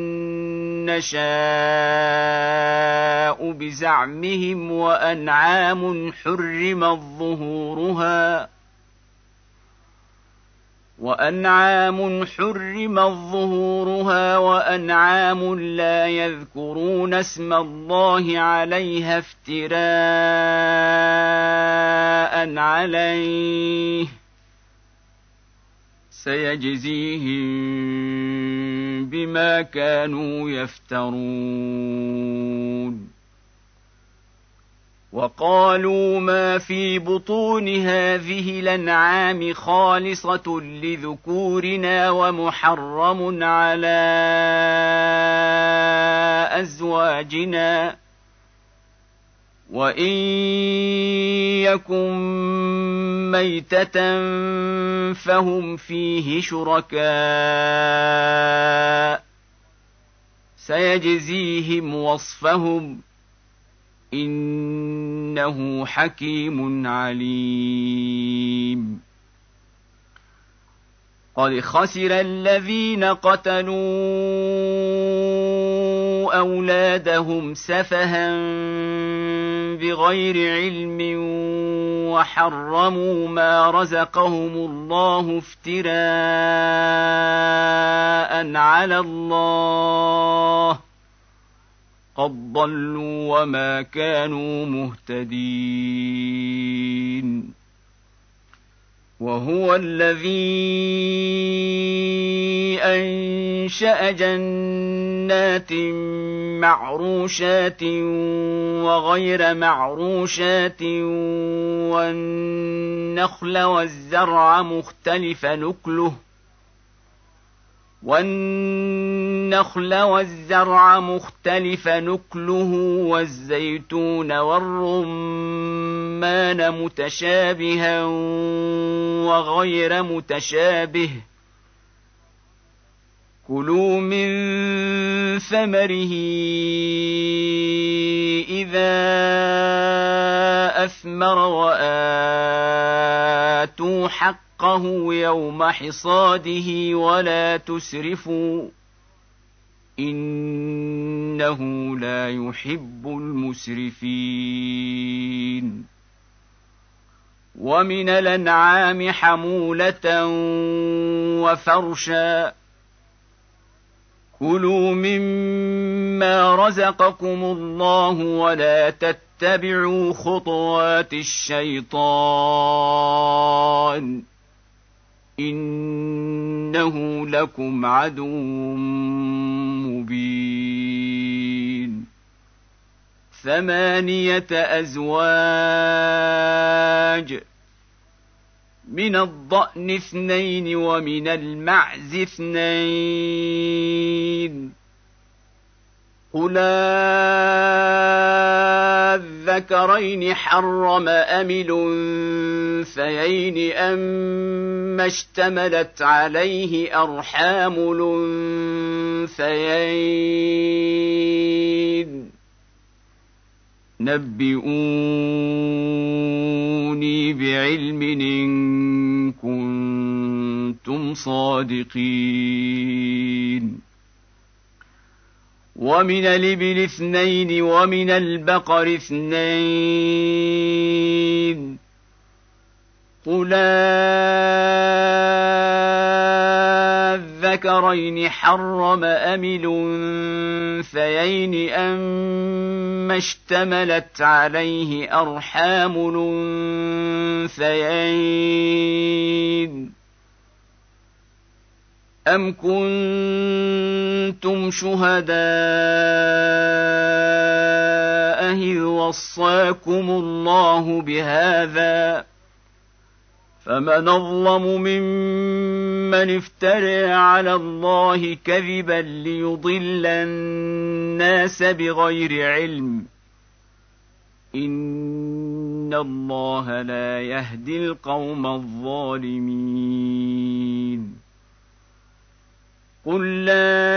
نشاء بزعمهم وأنعام حرمت ظهورها وأنعام حرمت ظهورها وأنعام لا يذكرون اسم الله عليها افتراء عليه سيجزيهم بما كانوا يفترون. وقالوا ما في بطون هذه الأنعام خالصة لذكورنا ومحرم على أزواجنا وإن يكن ميتة فهم فيه شركاء سيجزيهم وصفهم إنه حكيم عليم. قد خسر الذين قتلوا أولادهم سفها بغير علم وحرموا ما رزقهم الله افتراء على الله قد ضلوا وما كانوا مهتدين. وهو الذي أنشأ جنات معروشات وغير معروشات والنخل والزرع مختلف نكله والنخل والزرع مختلف نكله والزيتون والرمان متشابها وغير متشابه كلوا من ثمره إذا أثمر وآتوا حقه يوم حصاده ولا تسرفوا إنه لا يحب المسرفين. ومن الأنعام حمولة وفرشا كلوا مما رزقكم الله ولا تتبعوا خطوات الشيطان إنه لكم عدو مبين. ثمانية أزواج من الضأن اثنين ومن المعز اثنين قل الذكرين حرم أم الأنثيين أما اشتملت عليه أرحام الأنثيين نبئوني بعلم إن كنتم صادقين ومن الإبل اثنين ومن البقر اثنين قل الذكرين حرم أم الأنثيين أما اشتملت عليه أرحام الأنثيين أم كنتم شهداء إذ وصاكم الله بهذا فمن أظلم ممن افترى على الله كذبا ليضل الناس بغير علم إن الله لا يهدي القوم الظالمين قل لا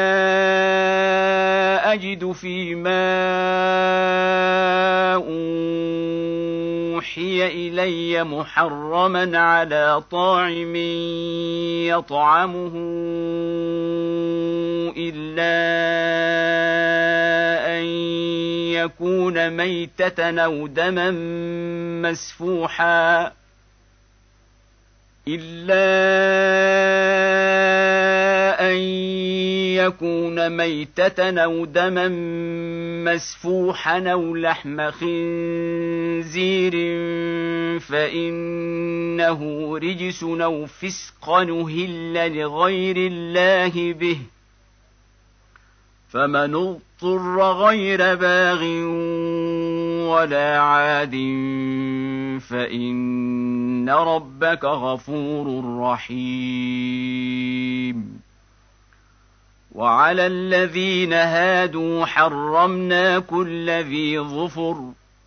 أجد فيما أوحي إلي محرما على طاعم يطعمه إلا أن يكون ميتة أو دما مسفوحا إلا أن يكون ميتة أو دما مسفوحا أو لحم خنزير فإنه رجس أو فسقا أهل لغير الله به فمن اضطر غير باغ ولا عاد فإن ربك غفور رحيم وعلى الذين هادوا حرمنا كل ذي ظفر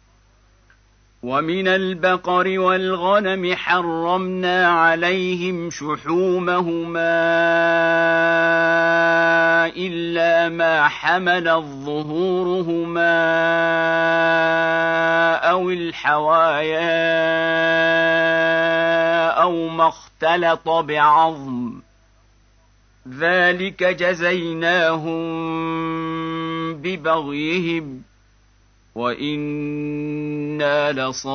ومن البقر والغنم حرمنا عليهم شحومهما إلا ما حملت ظهورهما أو الحوايا أو ما اختلط بعظم ذلك جزيناهم ببغيهم وإنا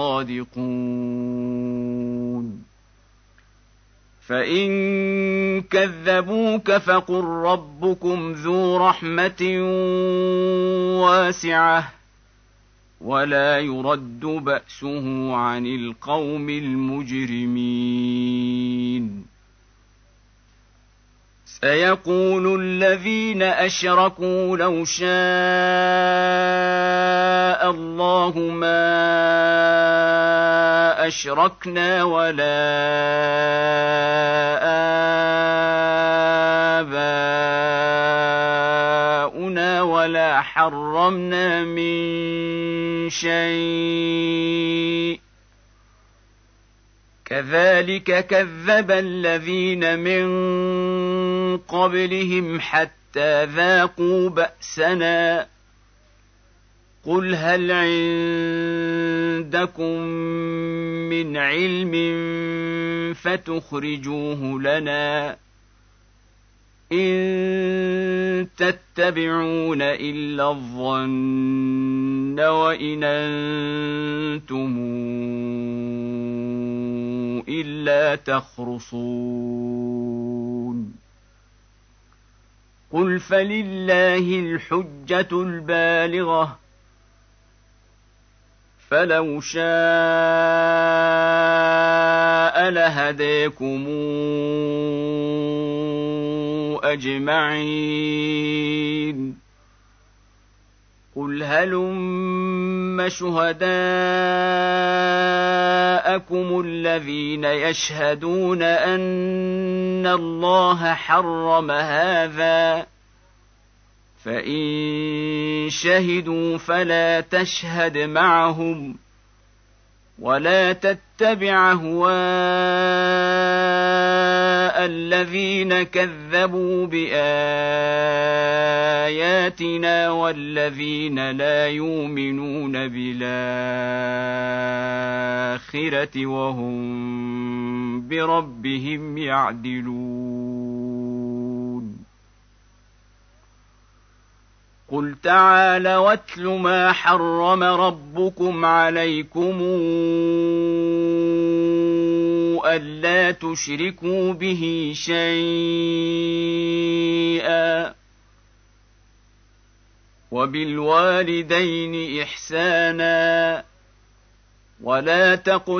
لصادقون فإن كذبوك فقل ربكم ذو رحمة واسعة ولا يرد بأسه عن القوم المجرمين سيقول الذين أشركوا لو شاء الله ما أشركنا ولا آباؤنا ولا حرمنا من شيء كذلك كذب الذين من قبلهم حتى ذاقوا بأسنا قل هل عندكم من علم فتخرجوه لنا إن تتبعون إلا الظن وإن أنتم إلا تخرصون قل فلله الحجة البالغة فلو شاء لهديكم أجمعين قل هلم شهداءكم الذين يشهدون أن الله حرم هذا فإن شهدوا فلا تشهد معهم ولا تتبع أهواء الذين كذبوا بآياتنا والذين لا يؤمنون بالآخرة وهم بربهم يعدلون قل تعالوا واتل ما حرم ربكم عليكم ألا تشركوا به شيئا وبالوالدين إحسانا ولا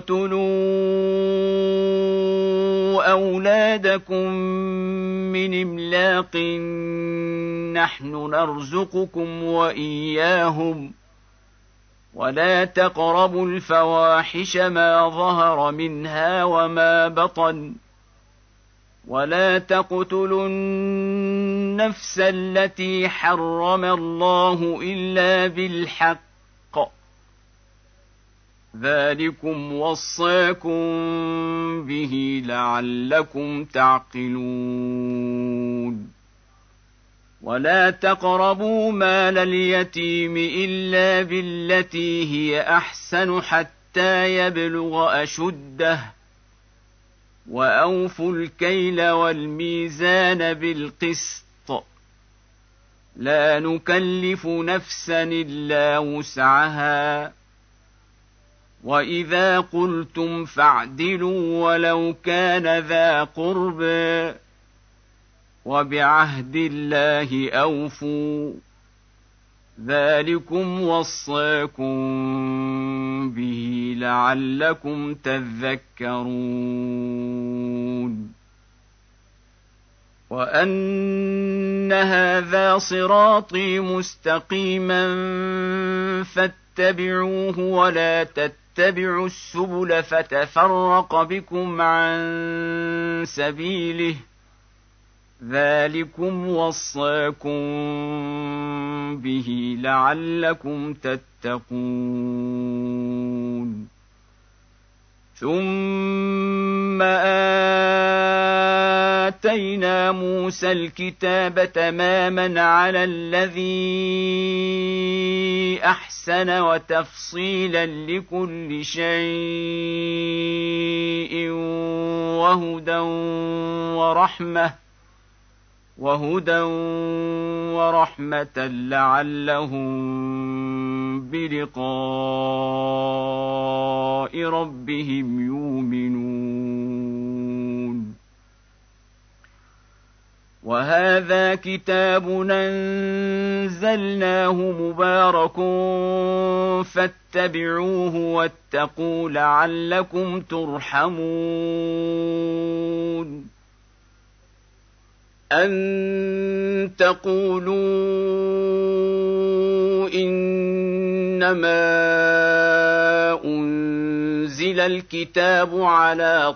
تقتلوا أولادكم من إملاق نحن نرزقكم وإياهم ولا تقربوا الفواحش ما ظهر منها وما بطن ولا تقتلوا النفس التي حرم الله إلا بالحق ذلكم وصاكم به لعلكم تعقلون ولا تقربوا مال اليتيم إلا بالتي هي أحسن حتى يبلغ أشده وأوفوا الكيل والميزان بالقسط لا نكلف نفسا إلا وسعها وإذا قلتم فاعدلوا ولو كان ذا قربى وبعهد الله أوفوا ذلكم وصاكم به لعلكم تذكرون وأن هذا صراطي مستقيما فاتبعوه ولا تتبعوا السبل فتفرق بكم عن سبيله ذلكم وصاكم به لعلكم تتقون ثم آتينا موسى الكتاب تماما على الذي أحسن وتفصيلا لكل شيء وهدى ورحمة وهدى ورحمة لعلهم بلقاء ربهم يؤمنون وهذا كتاب أنزلناه مبارك فاتبعوه واتقوا لعلكم ترحمون أن تقولوا إنما أنزل الكتاب على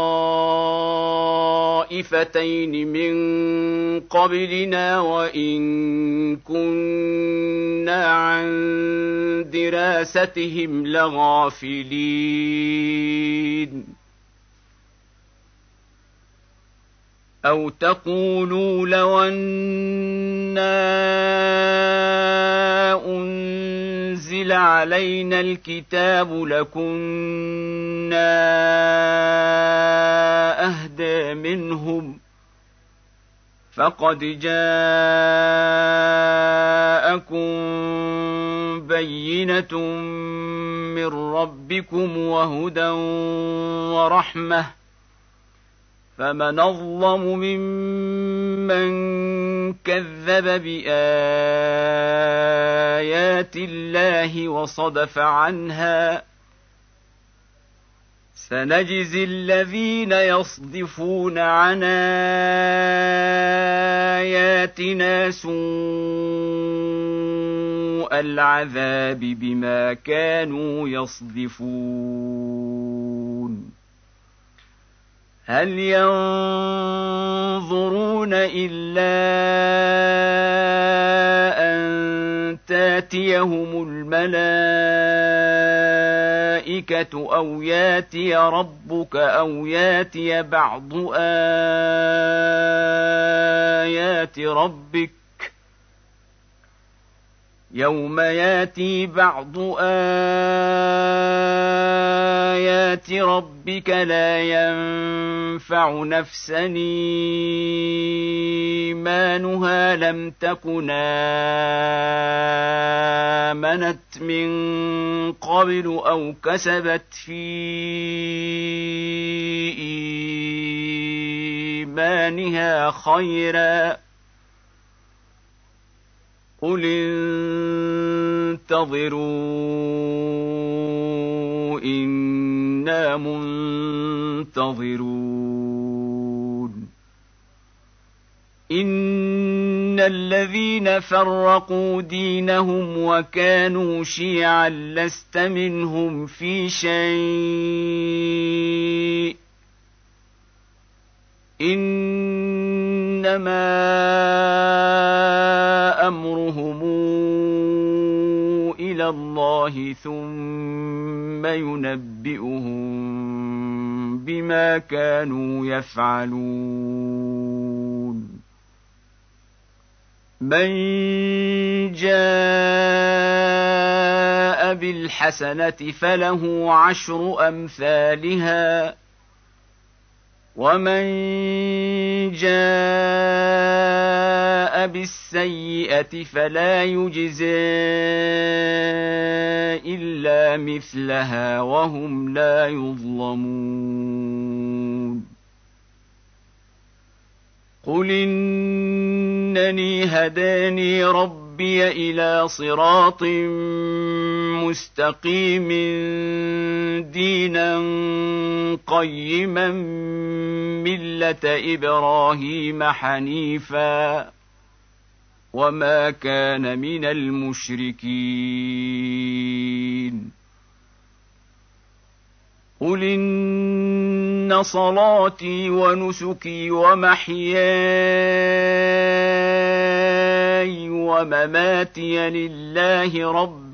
طائفتين من قبلنا وإن كنا عن دراستهم لغافلين أو تقولوا لو أنا أنزل علينا الكتاب لكنا أهدى منهم فقد جاءكم بينة من ربكم وهدى ورحمة فمن أظلم ممن كذب بآيات الله وصدف عنها سنجزي الذين يصدفون عن بآياتنا سوء العذاب بما كانوا يصدفون هل ينظرون إلا أن تأتيهم الملائكة أو يأتي ربك أو يأتي بعض آيات ربك يوم يأتي بعض آيات ربك لا ينفع نفسا إيمانها لم تكن آمنت من قبل أو كسبت في إيمانها خيرا قل انتظروا إنا منتظرون إن الذين فرقوا دينهم وكانوا شيعا لست منهم في شيء إنما أمرهم إلى الله ثم ينبئهم بما كانوا يفعلون من جاء بالحسنة فله عشر أمثالها ومن جاء بالسيئة فلا يجزى إلا مثلها وهم لا يظلمون قل إنني هداني ربي إلى صراط مستقيم دينا قيما ملة إبراهيم حنيفا وما كان من المشركين قل إن صلاتي ونسكي ومحياي ومماتي لله رب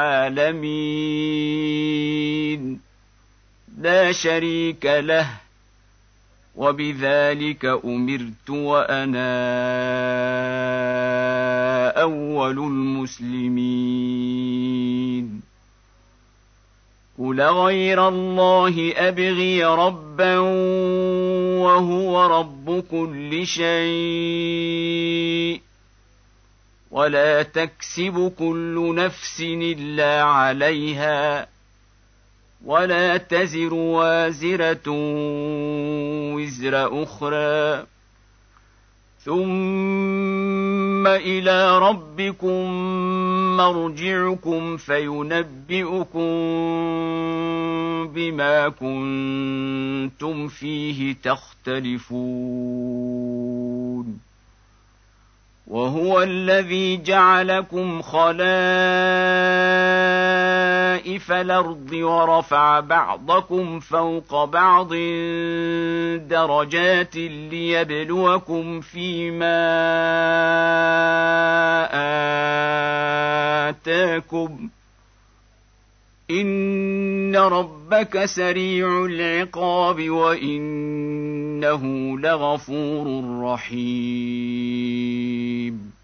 العالمين لا شريك له وبذلك أمرت وأنا أول المسلمين قل غير الله أبغي ربا وهو رب كل شيء ولا تكسب كل نفس إلا عليها ولا تزر وازرة وزر أخرى ثم إلى ربكم مرجعكم فينبئكم بما كنتم فيه تختلفون وهو الذي جعلكم خلائف الأرض ورفع بعضكم فوق بعض درجات ليبلوكم فيما آتاكم إن ربك سريع العقاب وإنه لغفور رحيم